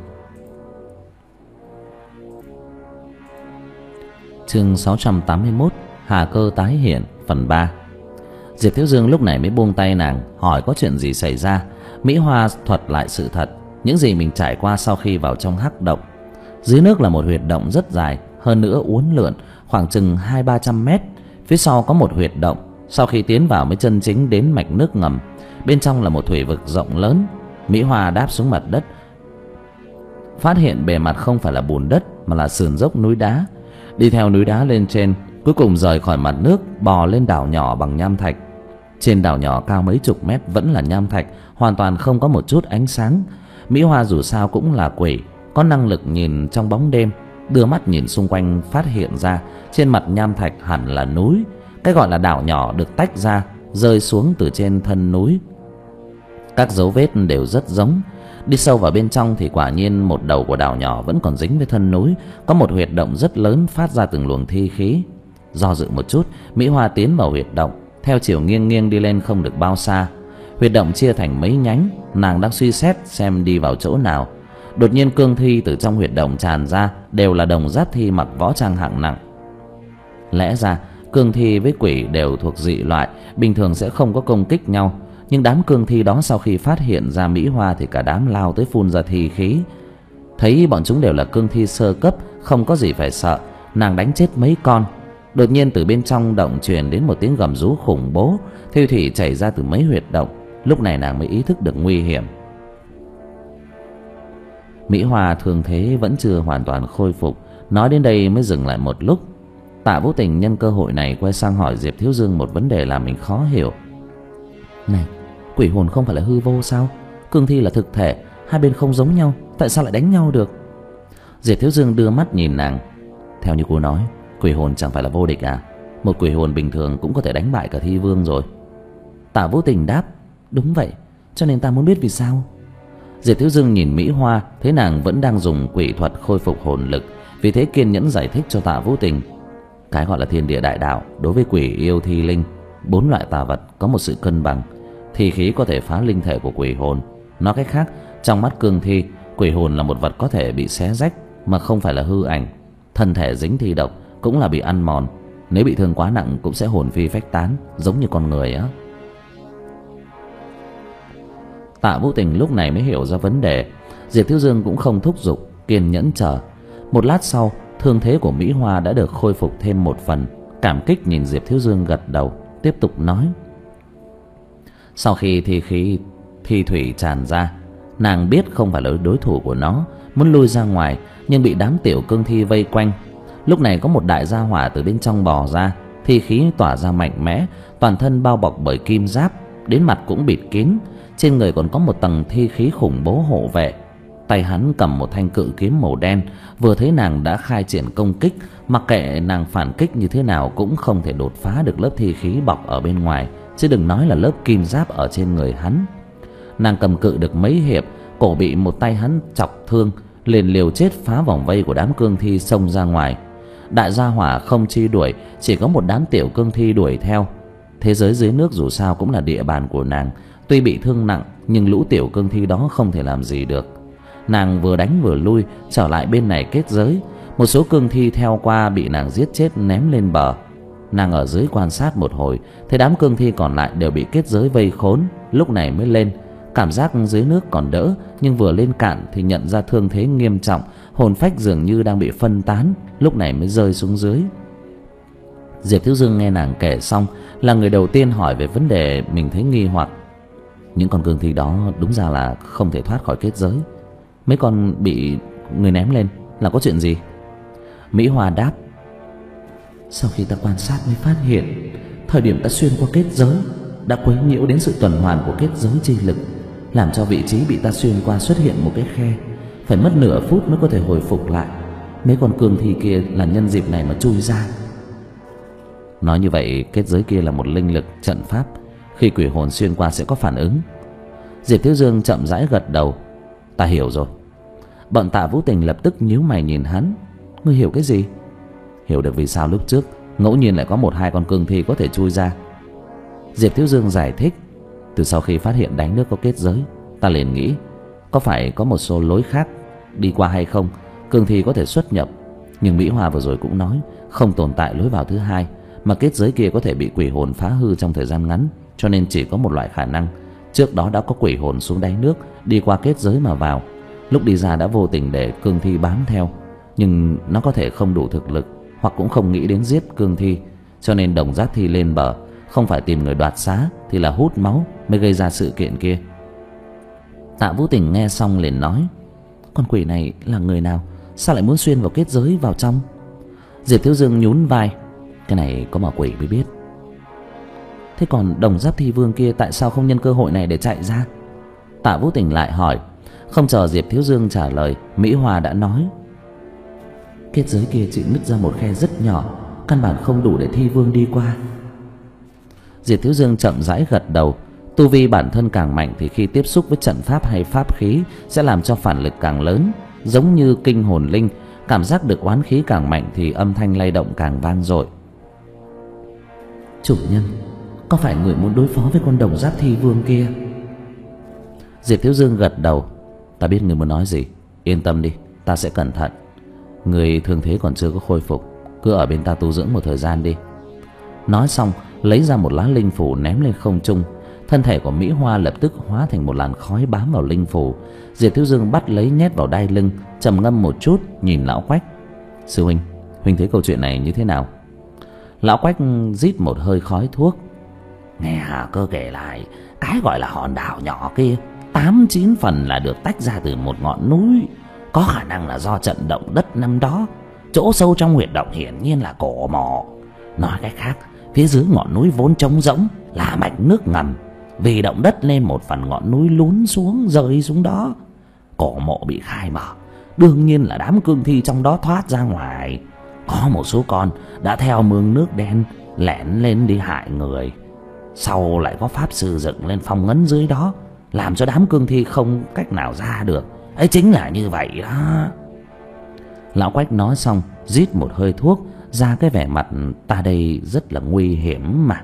Chương sáu trăm tám mươi mốt, Hà Cơ tái hiện, phần ba. Diệp Thiếu Dương lúc này mới buông tay nàng, hỏi có chuyện gì xảy ra. Mỹ Hoa thuật lại sự thật, những gì mình trải qua sau khi vào trong hắc động. Dưới nước là một huyệt động rất dài, hơn nữa uốn lượn, khoảng chừng hai ba trăm mét. Phía sau có một huyệt động, sau khi tiến vào mới chân chính đến mạch nước ngầm. Bên trong là một thủy vực rộng lớn. Mỹ Hoa đáp xuống mặt đất, phát hiện bề mặt không phải là bùn đất mà là sườn dốc núi đá. Đi theo núi đá lên trên, cuối cùng rời khỏi mặt nước, bò lên đảo nhỏ bằng nham thạch. Trên đảo nhỏ cao mấy chục mét vẫn là nham thạch, hoàn toàn không có một chút ánh sáng. Mỹ Hoa dù sao cũng là quỷ, có năng lực nhìn trong bóng đêm, đưa mắt nhìn xung quanh phát hiện ra trên mặt nham thạch hẳn là núi. Cái gọi là đảo nhỏ được tách ra, rơi xuống từ trên thân núi. Các dấu vết đều rất giống. Đi sâu vào bên trong thì quả nhiên một đầu của đảo nhỏ vẫn còn dính với thân núi, có một huyệt động rất lớn phát ra từng luồng thi khí. Do dự một chút, Mỹ Hoa tiến vào huyệt động, theo chiều nghiêng nghiêng đi lên không được bao xa. Huyệt động chia thành mấy nhánh, nàng đang suy xét xem đi vào chỗ nào. Đột nhiên cương thi từ trong huyệt động tràn ra, đều là đồng giáp thi mặc võ trang hạng nặng. Lẽ ra cương thi với quỷ đều thuộc dị loại, bình thường sẽ không có công kích nhau, nhưng đám cương thi đó sau khi phát hiện ra Mỹ Hoa thì cả đám lao tới phun ra thi khí. Thấy bọn chúng đều là cương thi sơ cấp, không có gì phải sợ, nàng đánh chết mấy con. Đột nhiên từ bên trong động truyền đến một tiếng gầm rú khủng bố, thi thủy chảy ra từ mấy huyệt động. Lúc này nàng mới ý thức được nguy hiểm. Mỹ Hoa thương thế vẫn chưa hoàn toàn khôi phục, nói đến đây mới dừng lại một lúc. Tạ Vũ Tình nhân cơ hội này quay sang hỏi Diệp Thiếu Dương một vấn đề làm mình khó hiểu. Này, quỷ hồn không phải là hư vô sao? Cương thi là thực thể, hai bên không giống nhau, tại sao lại đánh nhau được? Diệp Thiếu Dương đưa mắt nhìn nàng. Theo như cô nói, quỷ hồn chẳng phải là vô địch à? Một quỷ hồn bình thường cũng có thể đánh bại cả thi vương rồi. Tạ Vũ Tình đáp, đúng vậy, cho nên ta muốn biết vì sao. Diệp Thiếu Dương nhìn Mỹ Hoa, thấy nàng vẫn đang dùng quỷ thuật khôi phục hồn lực, vì thế kiên nhẫn giải thích cho Tạ Vũ Tình. Cái gọi là thiên địa đại đạo, đối với quỷ yêu thi linh, bốn loại tà vật có một sự cân bằng. Thi khí có thể phá linh thể của quỷ hồn. Nói cách khác, trong mắt cương thi, quỷ hồn là một vật có thể bị xé rách mà không phải là hư ảnh. Thân thể dính thi độc cũng là bị ăn mòn, nếu bị thương quá nặng cũng sẽ hồn phi phách tán, giống như con người á. Tạ Vũ Tình lúc này mới hiểu ra vấn đề. Diệp Thiếu Dương cũng không thúc giục, kiên nhẫn chờ. Một lát sau, thương thế của Mỹ Hoa đã được khôi phục thêm một phần. Cảm kích nhìn Diệp Thiếu Dương gật đầu, tiếp tục nói. Sau khi thi khí thi thủy tràn ra, nàng biết không phải là đối thủ của nó, muốn lui ra ngoài nhưng bị đám tiểu cương thi vây quanh. Lúc này có một đại gia hỏa từ bên trong bò ra, thi khí tỏa ra mạnh mẽ, toàn thân bao bọc bởi kim giáp, đến mặt cũng bịt kín, trên người còn có một tầng thi khí khủng bố hộ vệ. Tay hắn cầm một thanh cự kiếm màu đen, vừa thấy nàng đã khai triển công kích, mặc kệ nàng phản kích như thế nào cũng không thể đột phá được lớp thi khí bọc ở bên ngoài, chứ đừng nói là lớp kim giáp ở trên người hắn. Nàng cầm cự được mấy hiệp, cổ bị một tay hắn chọc thương, liền liều chết phá vòng vây của đám cương thi xông ra ngoài. Đại gia hỏa không chi đuổi, chỉ có một đám tiểu cương thi đuổi theo. Thế giới dưới nước dù sao cũng là địa bàn của nàng, tuy bị thương nặng nhưng lũ tiểu cương thi đó không thể làm gì được. Nàng vừa đánh vừa lui trở lại bên này kết giới. Một số cương thi theo qua bị nàng giết chết ném lên bờ. Nàng ở dưới quan sát một hồi, thấy đám cương thi còn lại đều bị kết giới vây khốn, lúc này mới lên. Cảm giác dưới nước còn đỡ, nhưng vừa lên cạn thì nhận ra thương thế nghiêm trọng, hồn phách dường như đang bị phân tán, lúc này mới rơi xuống dưới. Diệp Thiếu Dương nghe nàng kể xong, là người đầu tiên hỏi về vấn đề mình thấy nghi hoặc. Những con cương thi đó đúng ra là không thể thoát khỏi kết giới. Mấy con bị người ném lên là có chuyện gì? Mỹ Hoa đáp: sau khi ta quan sát mới phát hiện, thời điểm ta xuyên qua kết giới đã quấy nhiễu đến sự tuần hoàn của kết giới chi lực, làm cho vị trí bị ta xuyên qua xuất hiện một cái khe, phải mất nửa phút mới có thể hồi phục lại. Mấy con cương thi kia là nhân dịp này mà chui ra. Nói như vậy, kết giới kia là một linh lực trận pháp, khi quỷ hồn xuyên qua sẽ có phản ứng. Diệp Thiếu Dương chậm rãi gật đầu: ta hiểu rồi. Bọn Tạ Vũ Tình lập tức nhíu mày nhìn hắn: ngươi hiểu cái gì? Hiểu được vì sao lúc trước ngẫu nhiên lại có một hai con cương thi có thể chui ra. Diệp Thiếu Dương giải thích: từ sau khi phát hiện đáy nước có kết giới, ta liền nghĩ có phải có một số lối khác đi qua hay không, cương thi có thể xuất nhập. Nhưng Mỹ Hoa vừa rồi cũng nói không tồn tại lối vào thứ hai, mà kết giới kia có thể bị quỷ hồn phá hư trong thời gian ngắn, cho nên chỉ có một loại khả năng: trước đó đã có quỷ hồn xuống đáy nước, đi qua kết giới mà vào. Lúc đi ra đã vô tình để cương thi bám theo, nhưng nó có thể không đủ thực lực, hoặc cũng không nghĩ đến giết cương thi, cho nên đồng giác thi lên bờ, không phải tìm người đoạt xá thì là hút máu mới gây ra sự kiện kia. Tạ Vũ Tình nghe xong liền nói: con quỷ này là người nào, sao lại muốn xuyên vào kết giới vào trong? Diệp Thiếu Dương nhún vai: cái này có mà quỷ mới biết. Thế còn đồng giáp thi vương kia tại sao không nhân cơ hội này để chạy ra? Tạ Vũ Tình lại hỏi. Không chờ Diệp Thiếu Dương trả lời, Mỹ Hoa đã nói: kết giới kia chỉ nứt ra một khe rất nhỏ, căn bản không đủ để thi vương đi qua. Diệp Thiếu Dương chậm rãi gật đầu. Tu vi bản thân càng mạnh thì khi tiếp xúc với trận pháp hay pháp khí sẽ làm cho phản lực càng lớn, giống như kinh hồn linh, cảm giác được oán khí càng mạnh thì âm thanh lay động càng vang dội. Chủ nhân, có phải người muốn đối phó với con đồng giáp thi vương kia? Diệp Thiếu Dương gật đầu: ta biết người muốn nói gì, yên tâm đi, ta sẽ cẩn thận. Người thương thế còn chưa có khôi phục, cứ ở bên ta tu dưỡng một thời gian đi. Nói xong lấy ra một lá linh phủ ném lên không trung. Thân thể của Mỹ Hoa lập tức hóa thành một làn khói bám vào linh phủ. Diệp Thiếu Dương bắt lấy nhét vào đai lưng, trầm ngâm một chút nhìn Lão Quách: sư huynh, huynh thấy câu chuyện này như thế nào? Lão Quách rít một hơi khói thuốc: nghe Hà Cơ kể lại, cái gọi là hòn đảo nhỏ kia tám chín phần là được tách ra từ một ngọn núi, có khả năng là do trận động đất năm đó. Chỗ sâu trong huyệt động hiển nhiên là cổ mộ. Nói cách khác, phía dưới ngọn núi vốn trống rỗng là mạch nước ngầm, vì động đất nên một phần ngọn núi lún xuống rơi xuống đó. Cổ mộ bị khai mở, đương nhiên là đám cương thi trong đó thoát ra ngoài. Có một số con đã theo mương nước đen lẻn lên đi hại người. Sau lại có pháp sư dựng lên phong ấn dưới đó, làm cho đám cương thi không cách nào ra được. Ấy chính là như vậy đó. Lão Quách nói xong rít một hơi thuốc, ra cái vẻ mặt ta đây rất là nguy hiểm mà.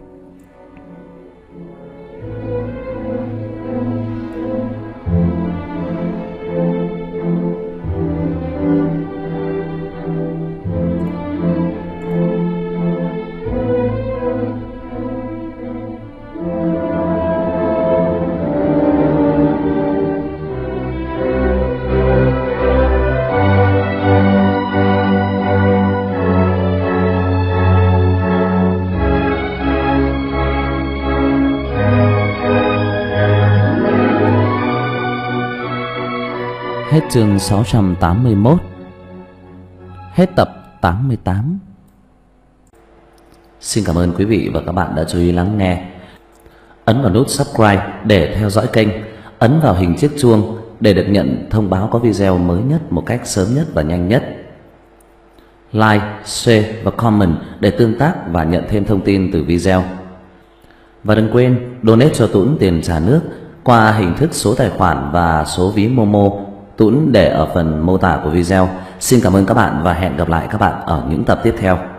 Hết chương sáu trăm tám mươi mốt. Hết tập tám mươi tám. Xin cảm ơn quý vị và các bạn đã chú ý lắng nghe. Ấn vào nút subscribe để theo dõi kênh, ấn vào hình chiếc chuông để được nhận thông báo có video mới nhất một cách sớm nhất và nhanh nhất. Like, share và comment để tương tác và nhận thêm thông tin từ video. Và đừng quên donate cho Tuấn tiền trà nước qua hình thức số tài khoản và số ví Momo Tuấn để ở phần mô tả của video. Xin cảm ơn các bạn và hẹn gặp lại các bạn ở những tập tiếp theo.